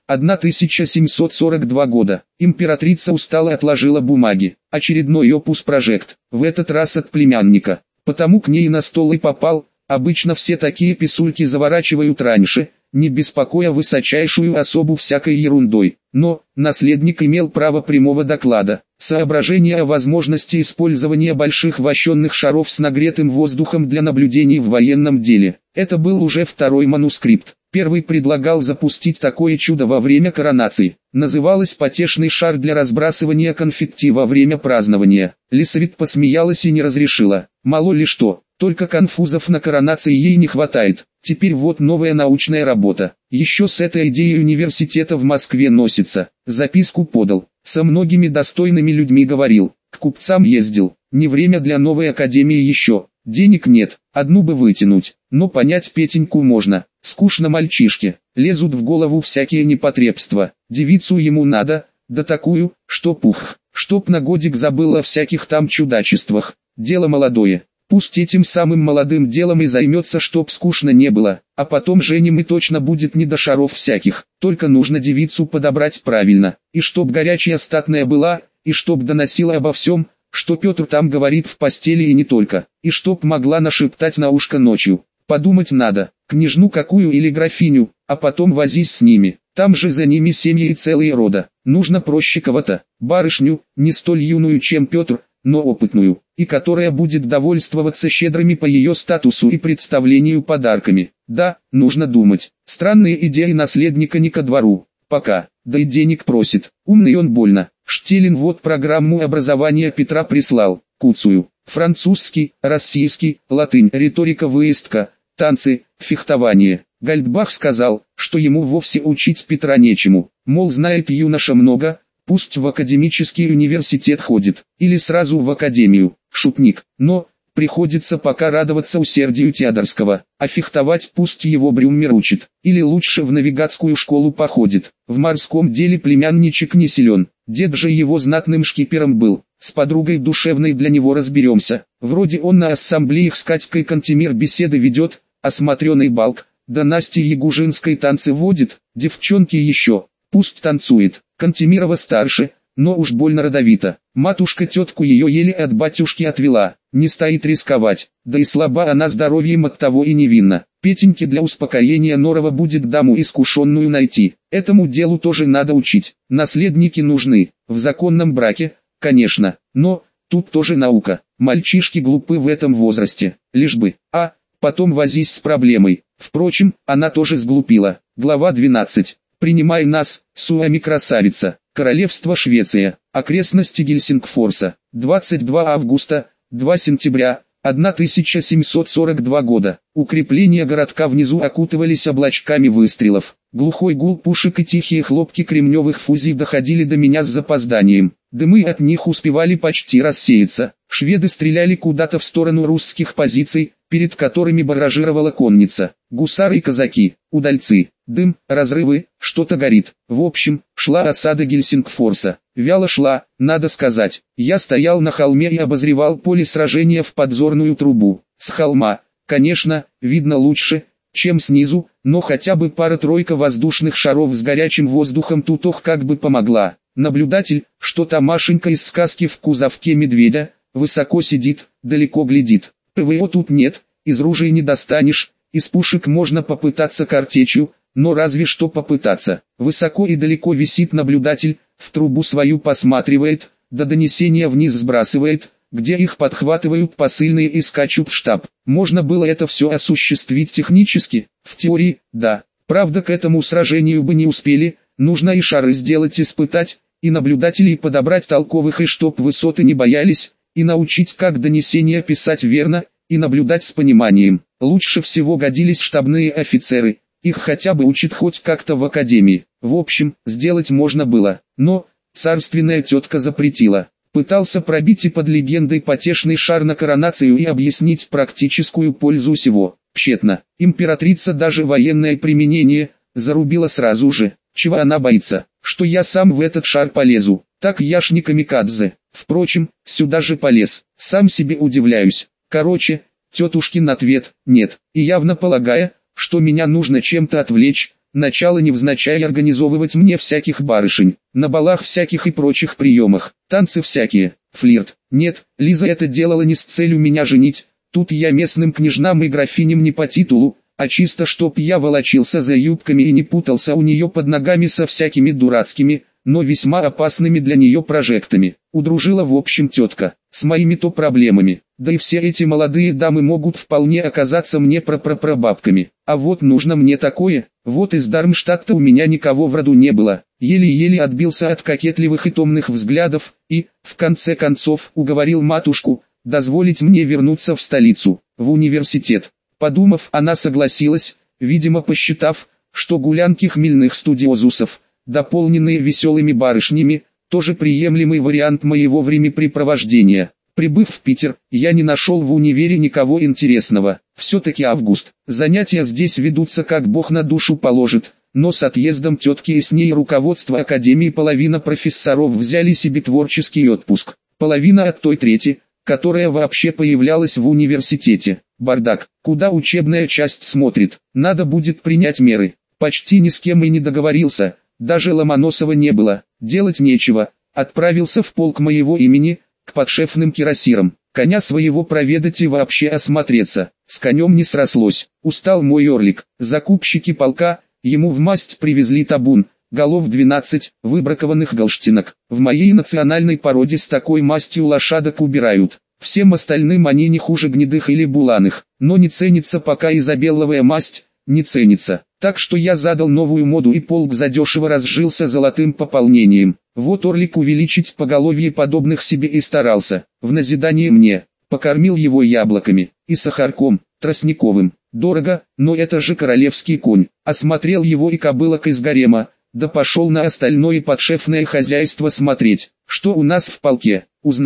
1742 года. Императрица устало отложила бумаги. Очередной опус-прожект, в этот раз от племянника. Потому к ней на стол и попал. Обычно все такие писульки заворачивают раньше, не беспокоя высочайшую особу всякой ерундой. Но наследник имел право прямого доклада. Соображения о возможности использования больших вощенных шаров с нагретым воздухом для наблюдений в военном деле. Это был уже второй манускрипт. Первый предлагал запустить такое чудо во время коронации. Называлось «Потешный шар для разбрасывания конфетти во время празднования». Лисавет посмеялась и не разрешила. Мало ли что. Только конфузов на коронации ей не хватает. Теперь вот новая научная работа. Еще с этой идеей университета в Москве носится. Записку подал. Со многими достойными людьми говорил. К купцам ездил. Не время для новой академии еще. Денег нет. Одну бы вытянуть. Но понять Петеньку можно. Скучно мальчишке. Лезут в голову всякие непотребства. Девицу ему надо, да такую, что пух. Чтоб на годик забыл о всяких там чудачествах. Дело молодое. Пусть этим самым молодым делом и займется, чтоб скучно не было, а потом женим и точно будет не до шаров всяких. Только нужно девицу подобрать правильно, и чтоб горячая статная была, и чтоб доносила обо всем, что Петр там говорит в постели и не только, и чтоб могла нашептать на ушко ночью. Подумать надо, княжну какую или графиню, а потом возись с ними. Там же за ними семьи и целые рода. Нужно проще кого-то, барышню, не столь юную, чем Петр, но опытную, и которая будет довольствоваться щедрыми по ее статусу и представлению подарками. Да, нужно думать. Странные идеи наследника не ко двору, пока, да и денег просит. Умный он больно. Штелин вот программу образования Петра прислал, куцую. Французский, российский, латынь, риторика, выездка, танцы, фехтование. Гальдбах сказал, что ему вовсе учить Петра нечему, мол, знает юноша много, пусть в академический университет ходит, или сразу в академию, шутник, но приходится пока радоваться усердию Теодорского, а фехтовать пусть его Брюммер учит, или лучше в навигатскую школу походит. В морском деле племянничек не силен, дед же его знатным шкипером был, с подругой душевной для него разберемся, вроде он на ассамблеях с Катькой Кантемир беседы ведет, осмотренный балк, да Настей Ягужинской танцы водит, девчонки еще, пусть танцует. Кантемирова старше, но уж больно родовита. Матушка тетку ее еле от батюшки отвела, не стоит рисковать, да и слаба она здоровьем, от того и невинна. Петеньке для успокоения норова будет даму искушенную найти. Этому делу тоже надо учить. Наследники нужны, в законном браке, конечно, но тут тоже наука. Мальчишки глупы в этом возрасте, лишь бы, потом возись с проблемой. Впрочем, она тоже сглупила. Глава 12. «Принимай нас, Суами красавица». Королевство Швеция. Окрестности Гельсингфорса. 22 августа, 2 сентября, 1742 года. Укрепления городка внизу окутывались облачками выстрелов. Глухой гул пушек и тихие хлопки кремневых фузий доходили до меня с запозданием. Дымы от них успевали почти рассеяться. Шведы стреляли куда-то в сторону русских позиций, перед которыми барражировала конница. Гусары и казаки, удальцы, дым, разрывы, что-то горит. В общем, шла осада Гельсингфорса. Вяло шла, надо сказать. Я стоял на холме и обозревал поле сражения в подзорную трубу. С холма, конечно, видно лучше, чем снизу, но хотя бы пара-тройка воздушных шаров с горячим воздухом тут как бы помогла. Наблюдатель, что-то Машенька из сказки в кузовке медведя, высоко сидит, далеко глядит. ПВО тут нет, из ружей не достанешь, из пушек можно попытаться картечью, но разве что попытаться. Высоко и далеко висит наблюдатель, в трубу свою посматривает, до донесения вниз сбрасывает, где их подхватывают посыльные и скачут в штаб. Можно было это все осуществить технически, в теории, да. Правда, к этому сражению бы не успели, нужно и шары сделать, испытать, и наблюдателей подобрать толковых, и чтоб высоты не боялись, и научить, как донесения писать верно, и наблюдать с пониманием. Лучше всего годились штабные офицеры, их хотя бы учат хоть как-то в академии. В общем, сделать можно было, но царственная тетка запретила. Пытался пробить и под легендой потешный шар на коронацию и объяснить практическую пользу сего. Тщетно. Императрица даже военное применение зарубила сразу же. Чего она боится? Что я сам в этот шар полезу? Так я ж не камикадзе. Впрочем, сюда же полез. Сам себе удивляюсь. Короче, тетушкин ответ – нет. И явно полагая, что меня нужно чем-то отвлечь, начало невзначай организовывать мне всяких барышень, на балах всяких и прочих приемах, танцы всякие, флирт. Нет, Лиза это делала не с целью меня женить, тут я местным княжнам и графиням не по титулу, а чисто чтоб я волочился за юбками и не путался у нее под ногами со всякими дурацкими, но весьма опасными для нее прожектами. Удружила в общем тетка, с моими-то проблемами, да и все эти молодые дамы могут вполне оказаться мне прапрапрабабками. А вот нужно мне такое, вот из Дармштадта у меня никого в роду не было, еле-еле отбился от кокетливых и томных взглядов, и, в конце концов, уговорил матушку, дозволить мне вернуться в столицу, в университет. Подумав, она согласилась, видимо посчитав, что гулянки хмельных студиозусов, дополненные веселыми барышнями, тоже приемлемый вариант моего времяпрепровождения. Прибыв в Питер, я не нашел в универе никого интересного. Все-таки август, занятия здесь ведутся как Бог на душу положит, но с отъездом тетки и с ней руководство академии половина профессоров взяли себе творческий отпуск. Половина от той трети, которая вообще появлялась в университете. Бардак, куда учебная часть смотрит, надо будет принять меры. Почти ни с кем и не договорился. Даже Ломоносова не было, делать нечего, отправился в полк моего имени, к подшефным кирасирам, коня своего проведать и вообще осмотреться. С конем не срослось, устал мой орлик. Закупщики полка, ему в масть привезли табун, голов 12, выбракованных галштинок. В моей национальной породе с такой мастью лошадок убирают. Всем остальным они не хуже гнедых или буланых, но не ценится пока изобеловая масть, не ценится. Так что я задал новую моду и полк задешево разжился золотым пополнением. Вот орлик увеличить поголовье подобных себе и старался. В назидание мне, покормил его яблоками и сахарком, тростниковым. Дорого, но это же королевский конь. Осмотрел его и кобылок из гарема, да пошел на остальное подшефное хозяйство смотреть, что у нас в полке.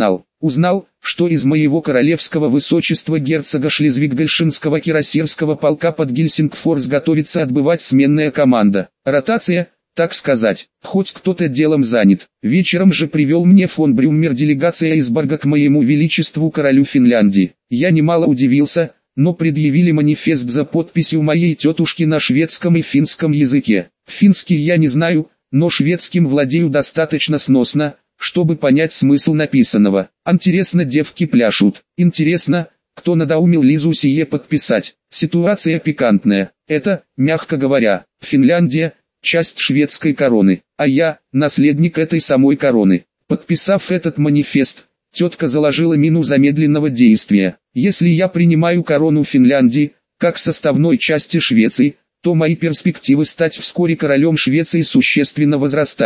Узнал, что из моего королевского высочества герцога Шлезвиг-Гольштинского кирасирского полка под Гельсингфорс готовится отбывать сменная команда. Ротация, так сказать, хоть кто-то делом занят. Вечером же привел мне фон Брюммер делегация из Барга к моему величеству королю Финляндии. Я немало удивился, но предъявили манифест за подписью моей тетушки на шведском и финском языке. Финский я не знаю, но шведским владею достаточно сносно, чтобы понять смысл написанного. Интересно, девки пляшут. Интересно, кто надоумил Лизу сие подписать. Ситуация пикантная. Это, мягко говоря, Финляндия, часть шведской короны, а я, наследник этой самой короны. Подписав этот манифест, тетка заложила мину замедленного действия. Если я принимаю корону Финляндии, как составной части Швеции, то мои перспективы стать вскоре королем Швеции существенно возрастают.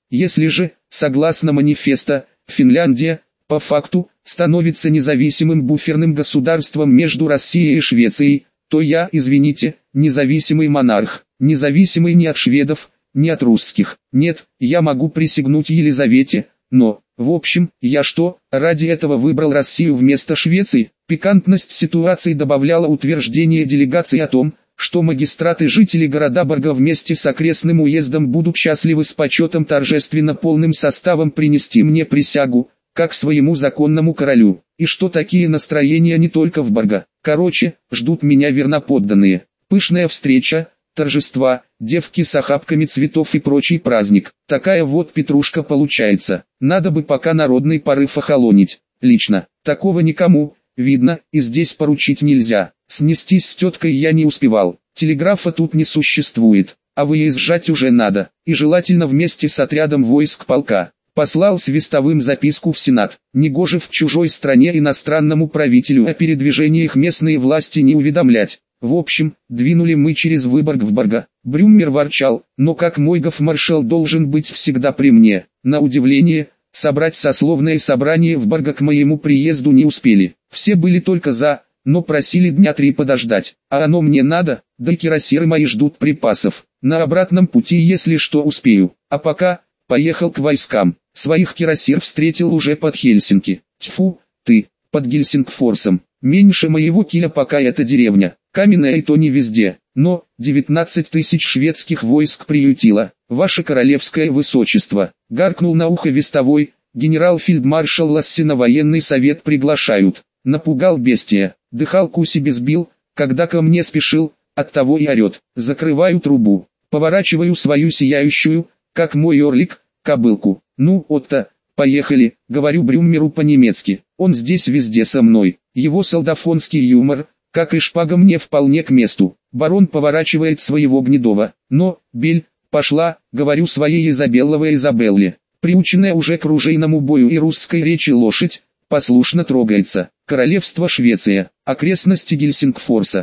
Если же, согласно манифеста, Финляндия, по факту, становится независимым буферным государством между Россией и Швецией, то я, извините, независимый монарх, независимый ни от шведов, ни от русских. Нет, я могу присягнуть Елизавете, но, в общем, я что, ради этого выбрал Россию вместо Швеции? Пикантность ситуации добавляла утверждение делегации о том, что магистраты и жители города Барга вместе с окрестным уездом будут счастливы с почетом торжественно полным составом принести мне присягу, как своему законному королю, и что такие настроения не только в Барга. Короче, ждут меня верноподданные. Пышная встреча, торжества, девки с охапками цветов и прочий праздник. Такая вот петрушка получается. Надо бы пока народный порыв охолонить. Лично, такого никому, видно, и здесь поручить нельзя. Снестись с теткой я не успевал. Телеграфа тут не существует, а выезжать уже надо, и желательно вместе с отрядом войск полка. Послал свистовым записку в Сенат. Негоже в чужой стране иностранному правителю о передвижениях местные власти не уведомлять. В общем, двинули мы через Выборг в Барга. Брюмер ворчал, но как мой гофмаршал должен быть всегда при мне. На удивление, собрать сословное собрание в Барга к моему приезду не успели. Все были только за, но просили дня 3 подождать. А оно мне надо, да и кирасиры мои ждут припасов. На обратном пути если что успею. А пока, поехал к войскам. Своих кирасир встретил уже под Хельсинки. Тьфу, ты, под Гельсингфорсом. Меньше моего киля пока эта деревня. Каменная и то не везде, но 19 тысяч шведских войск приютило. Ваше королевское высочество, гаркнул на ухо вестовой, генерал-фельдмаршал Ласси на военный совет приглашают. Напугал бестия, дыхалку себе сбил, когда ко мне спешил, оттого и орет. Закрываю трубу, поворачиваю свою сияющую, как мой орлик, кобылку. Ну, Отто, поехали, говорю Брюмеру по-немецки. Он здесь везде со мной. Его солдафонский юмор, как и шпага, мне вполне к месту. Барон поворачивает своего гнедого. Но, Бель, пошла, говорю своей Изабелловой Изабелле. Приученная уже к ружейному бою и русской речи лошадь, послушно трогается. Королевство Швеция, окрестности Гельсингфорса,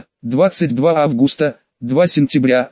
22 августа, 2 сентября,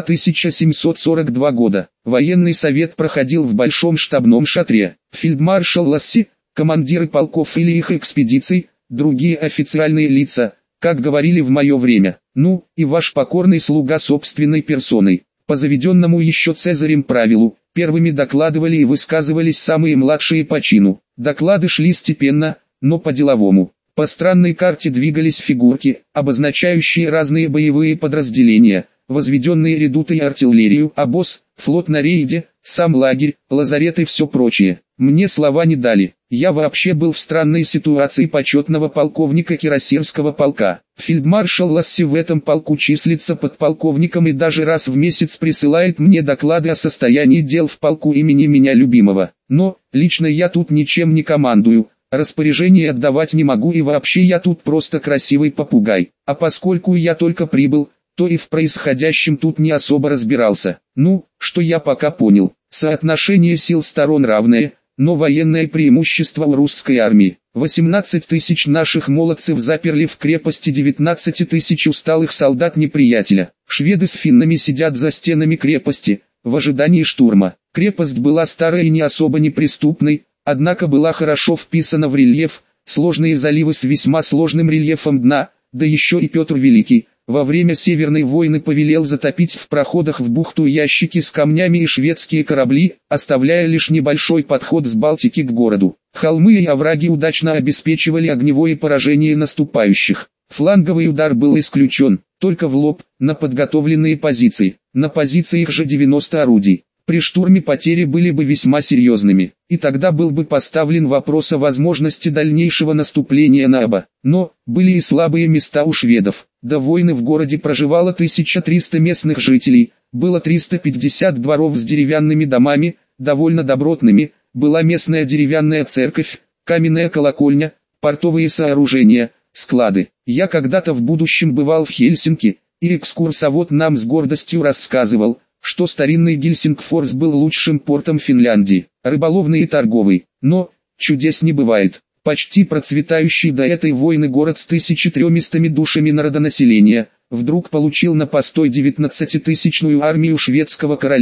1742 года. Военный совет проходил в большом штабном шатре. Фельдмаршал Ласси, командиры полков или их экспедиций, другие официальные лица, как говорили в мое время, ну, и ваш покорный слуга собственной персоной. По заведенному еще Цезарем правилу, первыми докладывали и высказывались самые младшие по чину. Доклады шли степенно, но по-деловому. По странной карте двигались фигурки, обозначающие разные боевые подразделения, возведенные редуты и артиллерию, обоз, флот на рейде, сам лагерь, лазарет и все прочее. Мне слова не дали. Я вообще был в странной ситуации почетного полковника кирасирского полка. Фельдмаршал Ласси в этом полку числится подполковником и даже раз в месяц присылает мне доклады о состоянии дел в полку имени меня любимого. Но, лично я тут ничем не командую, распоряжения отдавать не могу и вообще я тут просто красивый попугай. А поскольку я только прибыл, то и в происходящем тут не особо разбирался. Ну, что я пока понял, соотношение сил сторон равное, но военное преимущество у русской армии. 18 тысяч наших молодцев заперли в крепости 19 тысяч усталых солдат неприятеля. Шведы с финнами сидят за стенами крепости, в ожидании штурма. Крепость была старой и не особо неприступной, однако была хорошо вписана в рельеф, сложные заливы с весьма сложным рельефом дна, да еще и Петр Великий во время Северной войны повелел затопить в проходах в бухту ящики с камнями и шведские корабли, оставляя лишь небольшой подход с Балтики к городу. Холмы и овраги удачно обеспечивали огневое поражение наступающих. Фланговый удар был исключен, только в лоб, на подготовленные позиции. На позициях же 90 орудий. При штурме потери были бы весьма серьезными, и тогда был бы поставлен вопрос о возможности дальнейшего наступления на оба. Но, были и слабые места у шведов. До войны в городе проживало 1300 местных жителей, было 350 дворов с деревянными домами, довольно добротными, была местная деревянная церковь, каменная колокольня, портовые сооружения, склады. Я когда-то в будущем бывал в Хельсинки, и экскурсовод нам с гордостью рассказывал, что старинный Гельсингфорс был лучшим портом Финляндии, рыболовный и торговый. Но, чудес не бывает. Почти процветающий до этой войны город с 1300 душами народонаселения, вдруг получил на постой 19-тысячную армию шведского короля.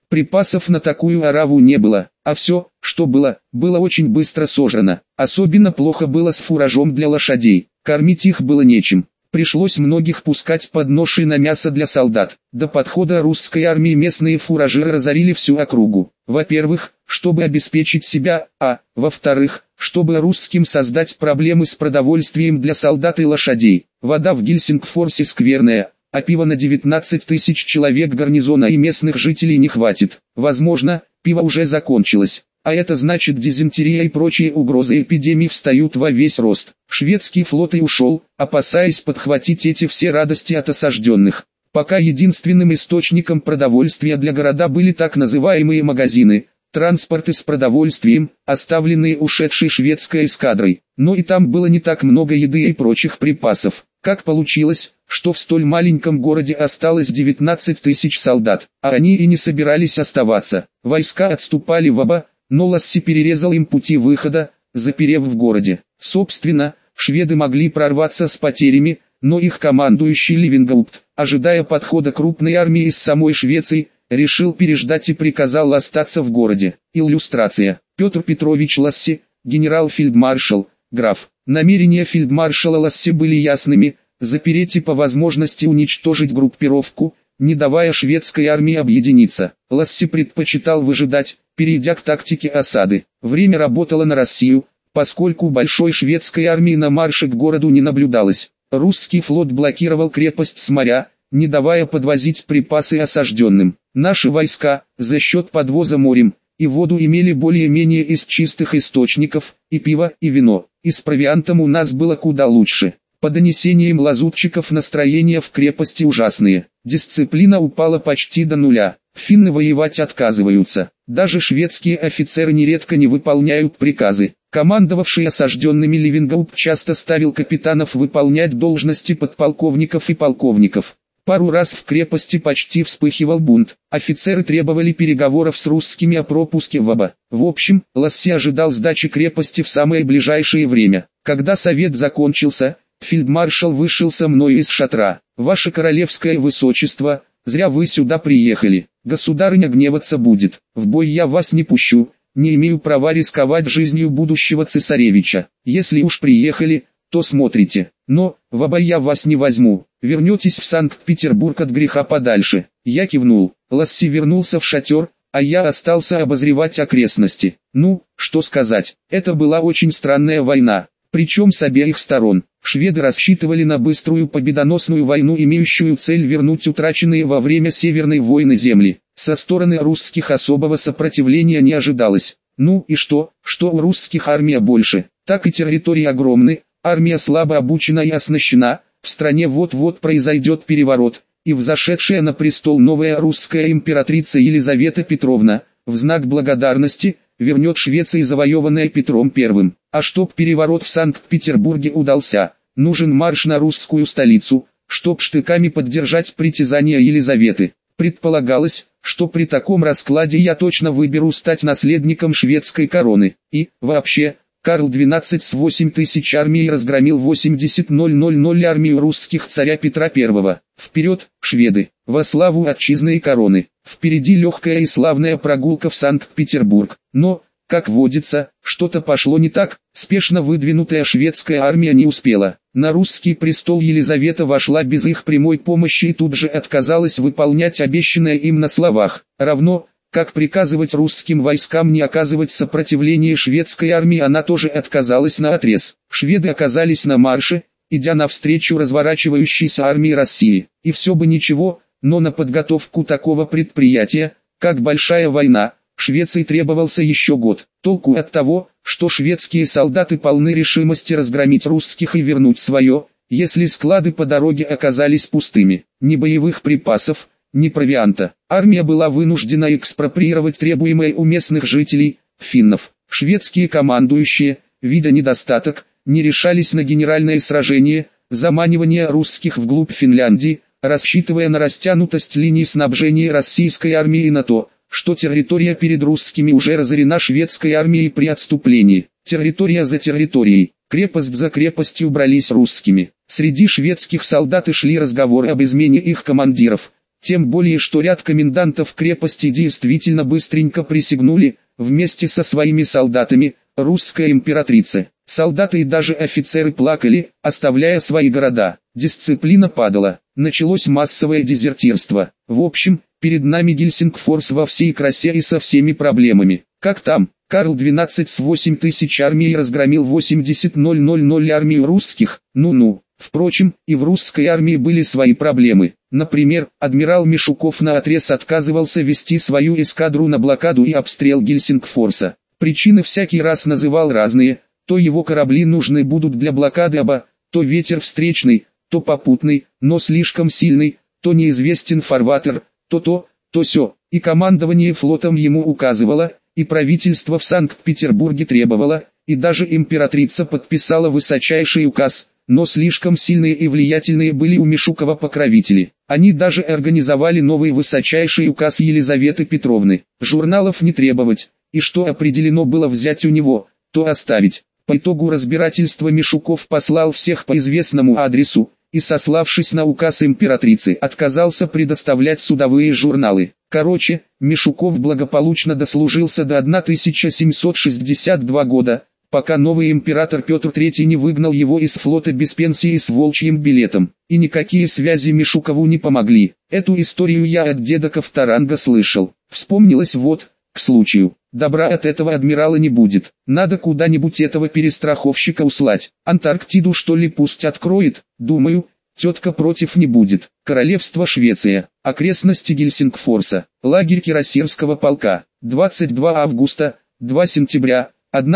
Припасов на такую ораву не было, а все, что было, было очень быстро сожрано. Особенно плохо было с фуражом для лошадей, кормить их было нечем. Пришлось многих пускать под ноши на мясо для солдат. До подхода русской армии местные фуражиры разорили всю округу. Во-первых, чтобы обеспечить себя, а, во-вторых, чтобы русским создать проблемы с продовольствием для солдат и лошадей. Вода в Гельсингфорсе скверная, а пива на 19 тысяч человек гарнизона и местных жителей не хватит. Возможно, пиво уже закончилось. А это значит, дизентерия и прочие угрозы эпидемии встают во весь рост. Шведский флот и ушел, опасаясь подхватить эти все радости от осажденных. Пока единственным источником продовольствия для города были так называемые магазины, транспорты с продовольствием, оставленные ушедшей шведской эскадрой. Но и там было не так много еды и прочих припасов. Как получилось, что в столь маленьком городе осталось 19 тысяч солдат, а они и не собирались оставаться. Войска отступали в оба, но Ласси перерезал им пути выхода, заперев в городе. Собственно, шведы могли прорваться с потерями, но их командующий Ливенгаупт, ожидая подхода крупной армии из самой Швеции, решил переждать и приказал остаться в городе. Иллюстрация. Петр Петрович Ласси, генерал-фельдмаршал, граф. Намерения фельдмаршала Ласси были ясными: запереть и по возможности уничтожить группировку, не давая шведской армии объединиться. Ласси предпочитал выжидать, перейдя к тактике осады. Время работало на Россию, поскольку большой шведской армии на марше к городу не наблюдалось. Русский флот блокировал крепость с моря, не давая подвозить припасы осажденным. Наши войска, за счет подвоза морем, и воду имели более-менее из чистых источников, и пиво, и вино. И с провиантом у нас было куда лучше. По донесениям лазутчиков, настроения в крепости ужасные. Дисциплина упала почти до нуля. Финны воевать отказываются. Даже шведские офицеры нередко не выполняют приказы. Командовавший осажденными Ливенгаупт часто ставил капитанов выполнять должности подполковников и полковников. Пару раз в крепости почти вспыхивал бунт. Офицеры требовали переговоров с русскими о пропуске в оба. В общем, Ласси ожидал сдачи крепости в самое ближайшее время. Когда совет закончился, фельдмаршал вышел со мной из шатра. «Ваше королевское высочество, зря вы сюда приехали. Государыня гневаться будет. В бой я вас не пущу, не имею права рисковать жизнью будущего цесаревича. Если уж приехали, то смотрите. Но, в бой я вас не возьму. Вернетесь в Санкт-Петербург от греха подальше». Я кивнул. Ласси вернулся в шатер, а я остался обозревать окрестности. Ну, что сказать, это была очень странная война, причем с обеих сторон. Шведы рассчитывали на быструю победоносную войну, имеющую цель вернуть утраченные во время Северной войны земли. Со стороны русских особого сопротивления не ожидалось. Ну и что у русских армия больше, так и территории огромны, армия слабо обучена и оснащена, в стране вот-вот произойдет переворот, и взошедшая на престол новая русская императрица Елизавета Петровна, в знак благодарности, вернет Швеции завоеванное Петром I. А чтоб переворот в Санкт-Петербурге удался, нужен марш на русскую столицу, чтоб штыками поддержать притязания Елизаветы. Предполагалось, что при таком раскладе я точно выберу стать наследником шведской короны. И, вообще, Карл XII с 8 тысяч армией разгромил 80-000 армию русских царя Петра I. Вперед, шведы, во славу отчизны и короны. Впереди легкая и славная прогулка в Санкт-Петербург. Но, как водится, что-то пошло не так, спешно выдвинутая шведская армия не успела. На русский престол Елизавета вошла без их прямой помощи и тут же отказалась выполнять обещанное им на словах, равно как приказывать русским войскам не оказывать сопротивления шведской армии она тоже отказалась наотрез. Шведы оказались на марше, идя навстречу разворачивающейся армии России. И все бы ничего, но на подготовку такого предприятия, как большая война, Швеции требовался еще год. Толку от того, что шведские солдаты полны решимости разгромить русских и вернуть свое, если склады по дороге оказались пустыми. Ни боевых припасов, ни провианта. Армия была вынуждена экспроприировать требуемое у местных жителей, финнов. Шведские командующие, видя недостаток, не решались на генеральное сражение, заманивание русских вглубь Финляндии, рассчитывая на растянутость линий снабжения российской армии и на то, что территория перед русскими уже разорена шведской армией при отступлении. Территория за территорией, крепость за крепостью брались русскими. Среди шведских солдат и шли разговоры об измене их командиров, Тем более, что ряд комендантов крепости действительно быстренько присягнули, вместе со своими солдатами, русской императрице. Солдаты и даже офицеры плакали, оставляя свои города. Дисциплина падала, началось массовое дезертирство. В общем, перед нами Гельсингфорс во всей красе и со всеми проблемами. Как там? Карл XII с 8000 армией разгромил 80,000 армию русских, ну-ну. Впрочем, и в русской армии были свои проблемы. Например, адмирал Мишуков наотрез отказывался вести свою эскадру на блокаду и обстрел Гельсингфорса. Причины всякий раз называл разные: то его корабли нужны будут для блокады Аба, то ветер встречный, то попутный, но слишком сильный, то неизвестен фарватер, то сё. И командование флотом ему указывало, и правительство в Санкт-Петербурге требовало, и даже императрица подписала высочайший указ. Но слишком сильные и влиятельные были у Мишукова покровители. Они даже организовали новый высочайший указ Елизаветы Петровны. Журналов не требовать, и что определено было взять у него, то оставить. По итогу разбирательства Мишуков послал всех по известному адресу, и, сославшись на указ императрицы, отказался предоставлять судовые журналы. Короче, Мишуков благополучно дослужился до 1762 года, пока новый император Петр III не выгнал его из флота без пенсии с волчьим билетом. И никакие связи Мишукову не помогли. Эту историю я от деда Ковторанга слышал. Вспомнилось вот, к случаю. Добра от этого адмирала не будет. Надо куда-нибудь этого перестраховщика услать. Антарктиду что ли пусть откроет, думаю, тетка против не будет. Королевство Швеция. Окрестности Гельсингфорса. Лагерь Кирасирского полка. 22 августа, 2 сентября.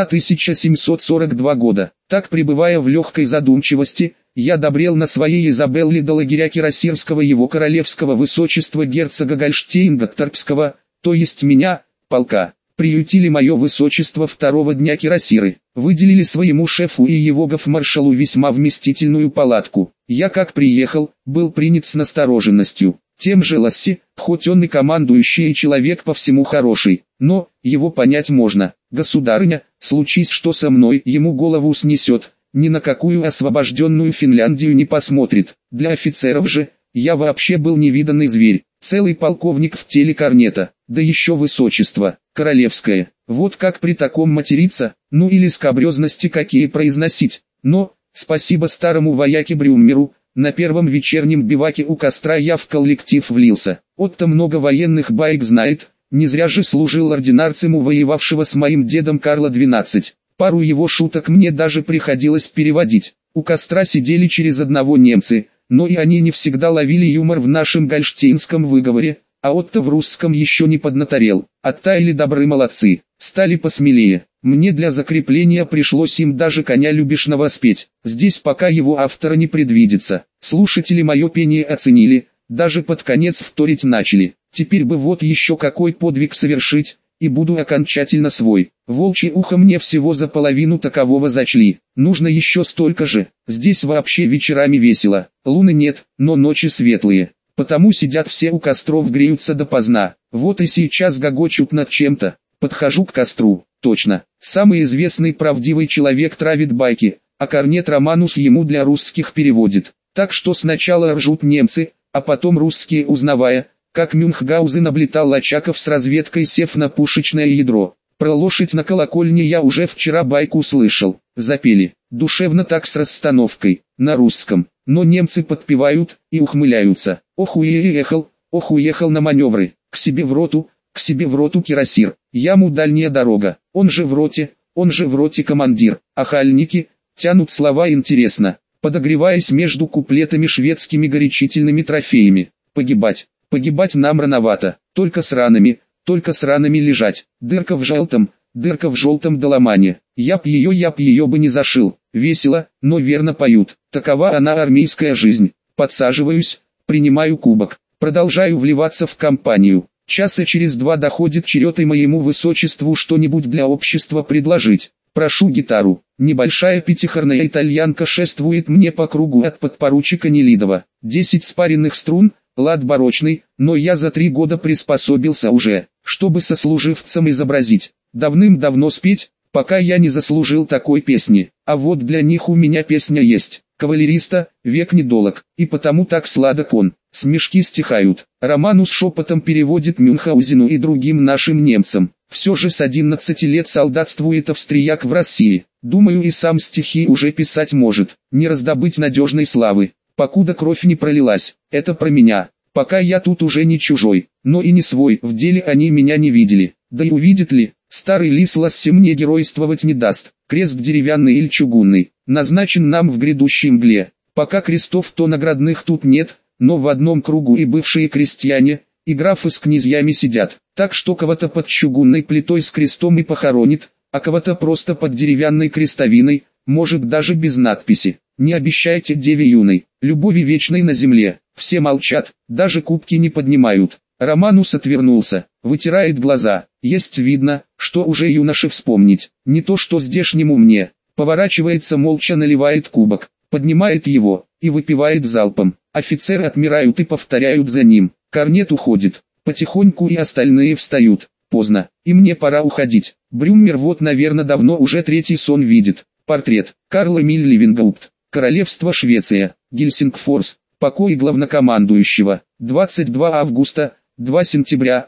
1742 года. Так, пребывая в легкой задумчивости, я добрел на своей Изабелле до лагеря Кирасирского его королевского высочества герцога Гольштейн-Готторпского, то есть меня, полка. Приютили мое высочество второго дня кирасиры, выделили своему шефу и его гофмаршалу весьма вместительную палатку. Я как приехал, был принят с настороженностью. Тем же Ласси, хоть он и командующий и человек по всему хороший, но, его понять можно. Государыня, случись что со мной, ему голову снесет, ни на какую освобожденную Финляндию не посмотрит. Для офицеров же, я вообще был невиданный зверь, целый полковник в теле корнета, да еще высочество, королевское. Вот как при таком материться, ну или скабрезности какие произносить. Но, спасибо старому вояке Брюммеру, на первом вечернем биваке у костра я в коллектив влился. Отто много военных баек знает, не зря же служил ординарцем у воевавшего с моим дедом Карла XII. Пару его шуток мне даже приходилось переводить. У костра сидели через одного немцы, но и они не всегда ловили юмор в нашем гольштейнском выговоре, а Отто в русском еще не поднаторел. Оттаяли добры молодцы, стали посмелее. Мне для закрепления пришлось им даже коня Любешного спеть. Здесь пока его автора не предвидится. Слушатели мое пение оценили, даже под конец вторить начали. Теперь бы вот еще какой подвиг совершить, и буду окончательно свой. Волчье ухо мне всего за половину такового зачли. Нужно еще столько же. Здесь вообще вечерами весело. Луны нет, но ночи светлые. Потому сидят все у костров, греются допоздна. Вот и сейчас гогочут над чем-то. Подхожу к костру. Точно. Самый известный правдивый человек травит байки, а Корнет Романус ему для русских переводит. Так что сначала ржут немцы, а потом русские, узнавая, как Мюнхгаузен облетал Лачаков с разведкой, сев на пушечное ядро. Про лошадь на колокольне я уже вчера байку слышал. Запели. Душевно так, с расстановкой. На русском. Но немцы подпевают и ухмыляются. Ох уехал на маневры. К себе в роту кирасир. Яму дальняя дорога. Он же в роте командир. Охальники, тянут слова интересно, подогреваясь между куплетами шведскими горячительными трофеями. Погибать нам рановато, только с ранами лежать. Дырка в желтом доломане. Я б ее бы не зашил. Весело, но верно поют. Такова она, армейская жизнь. Подсаживаюсь, принимаю кубок, продолжаю вливаться в компанию. Часа через два доходит черед и моему высочеству что-нибудь для общества предложить. Прошу гитару. Небольшая пятихорная итальянка шествует мне по кругу от подпоручика Нелидова. 10 спаренных струн, лад барочный, но я за 3 года приспособился уже, чтобы сослуживцам изобразить. Давным-давно спеть, пока я не заслужил такой песни. А вот для них у меня песня есть. кавалериста, век недолог, и потому так сладок он. Смешки стихают. Романус шепотом переводит Мюнхгаузену и другим нашим немцам. Все же с 11 лет солдатствует австрияк в России. Думаю, и сам стихи уже писать может. Не раздобыть надежной славы, покуда кровь не пролилась. Это про меня. Пока я тут уже не чужой, но и не свой. В деле они меня не видели. Да и увидят ли? Старый лис Ласси мне геройствовать не даст. Крест деревянный или чугунный назначен нам в грядущей мгле. Пока крестов то наградных тут нет, но в одном кругу и бывшие крестьяне, и графы с князьями сидят. Так что кого-то под чугунной плитой с крестом и похоронит, а кого-то просто под деревянной крестовиной, может даже без надписи. Не обещайте деве юной, любови вечной на земле. Все молчат, даже кубки не поднимают. Романус отвернулся, вытирает глаза. Есть видно, что уже юноше вспомнить. Не то что здешнему мне. Поворачивается молча, наливает кубок, поднимает его и выпивает залпом. Офицеры отмирают и повторяют за ним. Корнет уходит. Потихоньку и остальные встают. Поздно, и мне пора уходить. Брюмер вот, наверное, давно уже третий сон видит. Портрет. Карл Эмиль Левенгаупт. Королевство Швеция. Гельсингфорс. Покой главнокомандующего. 22 августа, 2 сентября,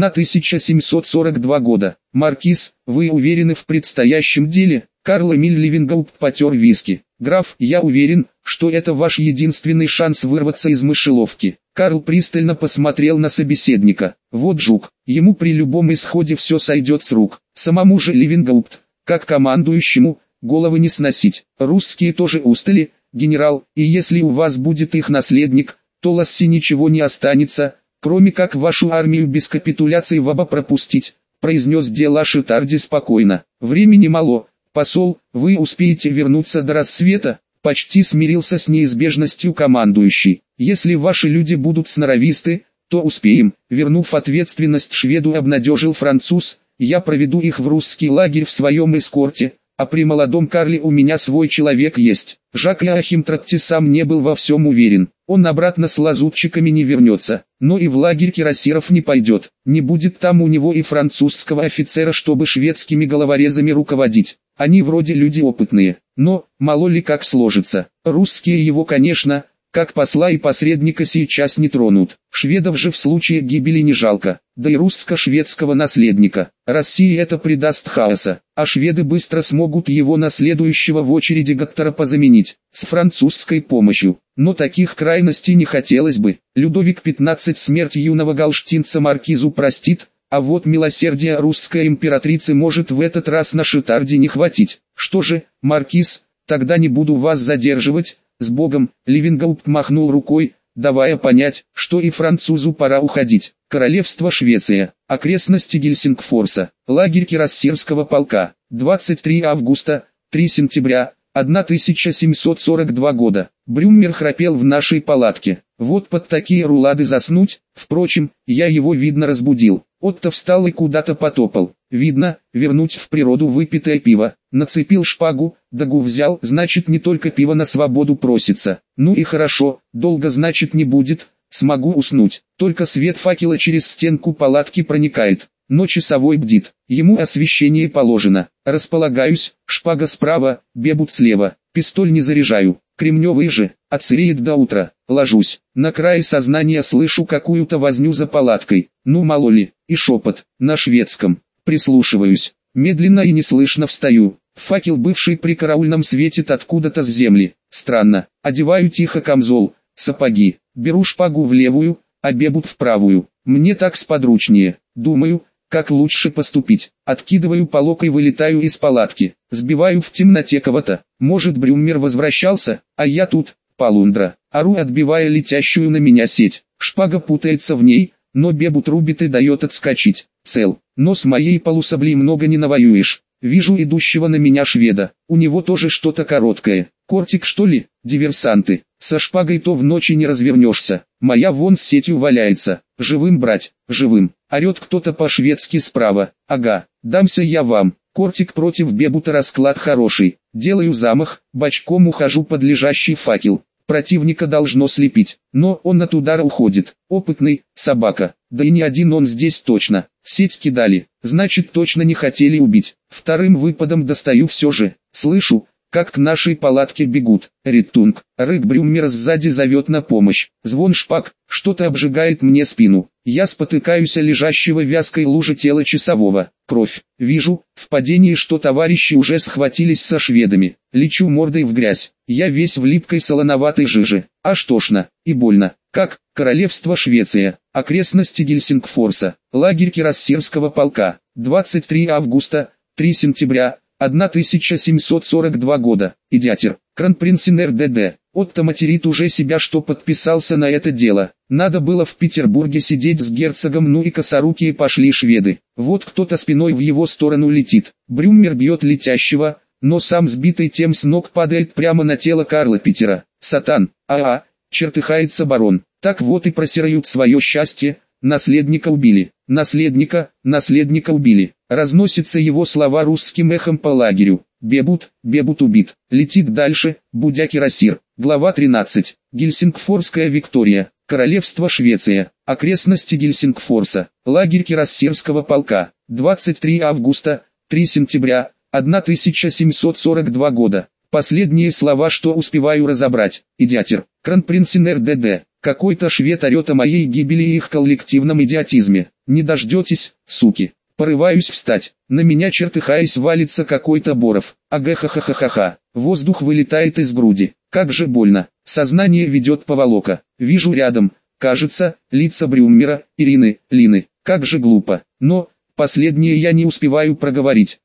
1742 года. Маркиз, вы уверены в предстоящем деле? Карл Эмиль Левенгаупт потер виски. Граф, я уверен, что это ваш единственный шанс вырваться из мышеловки. Карл пристально посмотрел на собеседника. Вот жук, ему при любом исходе все сойдет с рук. Самому же Левенгаупт, как командующему, головы не сносить. Русские тоже устали, генерал, и если у вас будет их наследник, то Ласси ничего не останется, кроме как вашу армию без капитуляции в оба пропустить, произнес де ла Шатарди спокойно. Времени мало, посол, вы успеете вернуться до рассвета? Почти смирился с неизбежностью командующий. Если ваши люди будут сноровисты, то успеем. Вернув ответственность шведу, обнадежил француз, я проведу их в русский лагерь в своем эскорте, а при молодом Карле у меня свой человек есть. Жак Иоахим Тратти сам не был во всем уверен. Он обратно с лазутчиками не вернется, но и в лагерь кирасиров не пойдет. Не будет там у него и французского офицера, чтобы шведскими головорезами руководить. Они вроде люди опытные, но, мало ли как сложится. Русские его, конечно, как посла и посредника сейчас не тронут. Шведов же в случае гибели не жалко, да и русско-шведского наследника. России это придаст хаоса, а шведы быстро смогут его наследующего в очереди Гаттера заменить, с французской помощью. Но таких крайностей не хотелось бы. Людовик XV смерть юного галштинца маркизу простит, а вот милосердия русской императрицы может в этот раз на Шатарди не хватить. Что же, маркиз, тогда не буду вас задерживать. С Богом, Левенгаупт махнул рукой, давая понять, что и французу пора уходить. Королевство Швеция, окрестности Гельсингфорса, лагерь кирассирского полка, 23 августа, 3 сентября, 1742 года. Брюмер храпел в нашей палатке. Вот под такие рулады заснуть, впрочем, я его видно разбудил. Отто встал и куда-то потопал. Видно, вернуть в природу выпитое пиво. Нацепил шпагу, дагу взял, значит не только пиво на свободу просится. Ну и хорошо, долго значит не будет, смогу уснуть. Только свет факела через стенку палатки проникает. Но часовой бдит, ему освещение положено. Располагаюсь, шпага справа, бебут слева, пистоль не заряжаю. Кремневый же, отсыреет до утра. Ложусь, на крае сознания слышу какую-то возню за палаткой. Ну мало ли, и шепот, на шведском. Прислушиваюсь, медленно и неслышно встаю. Факел, бывший при караульном, светит откуда-то с земли. Странно, одеваю тихо камзол, сапоги, беру шпагу в левую, а бебут в правую. Мне так сподручнее, думаю, как лучше поступить. Откидываю полок и вылетаю из палатки. Сбиваю в темноте кого-то. Может, Брюмер возвращался, а я тут, полундра. Ору, отбивая летящую на меня сеть. Шпага путается в ней, но бебут рубит и дает отскочить. Цел, но с моей полусаблей много не навоюешь. Вижу идущего на меня шведа. У него тоже что-то короткое. Кортик, что ли? Диверсанты. Со шпагой то в ночи не развернешься. Моя вон с сетью валяется. Живым брать, живым. Орет кто-то по-шведски справа. Ага, дамся я вам. Кортик против бебута, расклад хороший. Делаю замах, бочком ухожу под лежащий факел. Противника должно слепить, но он от удара уходит. Опытный, собака. Да и не один он здесь точно. Сеть кидали, значит точно не хотели убить. Вторым выпадом достаю все же. Слышу, как к нашей палатке бегут. Риттунг, рык Брюммера сзади зовет на помощь. Звон шпаг, что-то обжигает мне спину. Я спотыкаюсь о лежащего в вязкой луже тела часового. Кровь. Вижу, в падении, что товарищи уже схватились со шведами. Лечу мордой в грязь. Я весь в липкой солоноватой жиже. Аж тошно и больно. Как Королевство Швеция. Окрестности Гельсингфорса. Лагерь Кирассирского полка. 23 августа, 3 сентября, 1742 года. Идиотер. Кронпринцен РДД. Отто материт уже себя, что подписался на это дело. Надо было в Петербурге сидеть с герцогом, ну и косорукие пошли шведы. Вот кто-то спиной в его сторону летит. Брюммер бьет летящего, но сам сбитый тем с ног падает прямо на тело Карла Питера. Сатан, чертыхается барон. Так вот и просирают свое счастье. Наследника убили, наследника убили. Разносятся его слова русским эхом по лагерю. Бебут убит. Летит дальше, будя Кирассир. Глава 13. Гельсингфорская Виктория. Королевство Швеция. Окрестности Гельсингфорса. Лагерь Кирассирского полка. 23 августа, 3 сентября, 1742 года. Последние слова, что успеваю разобрать. Идиотер. Кронпринцен РДД. Какой-то швед орет о моей гибели и их коллективном идиотизме. Не дождетесь, суки. Порываюсь встать. На меня, чертыхаясь, валится какой-то Боров. Ха-ха-ха-ха-ха. Воздух вылетает из груди. Как же больно. Сознание ведет поволока. Вижу рядом, кажется, лица Брюммера, Ирины, Лины. Как же глупо. Но последнее я не успеваю проговорить.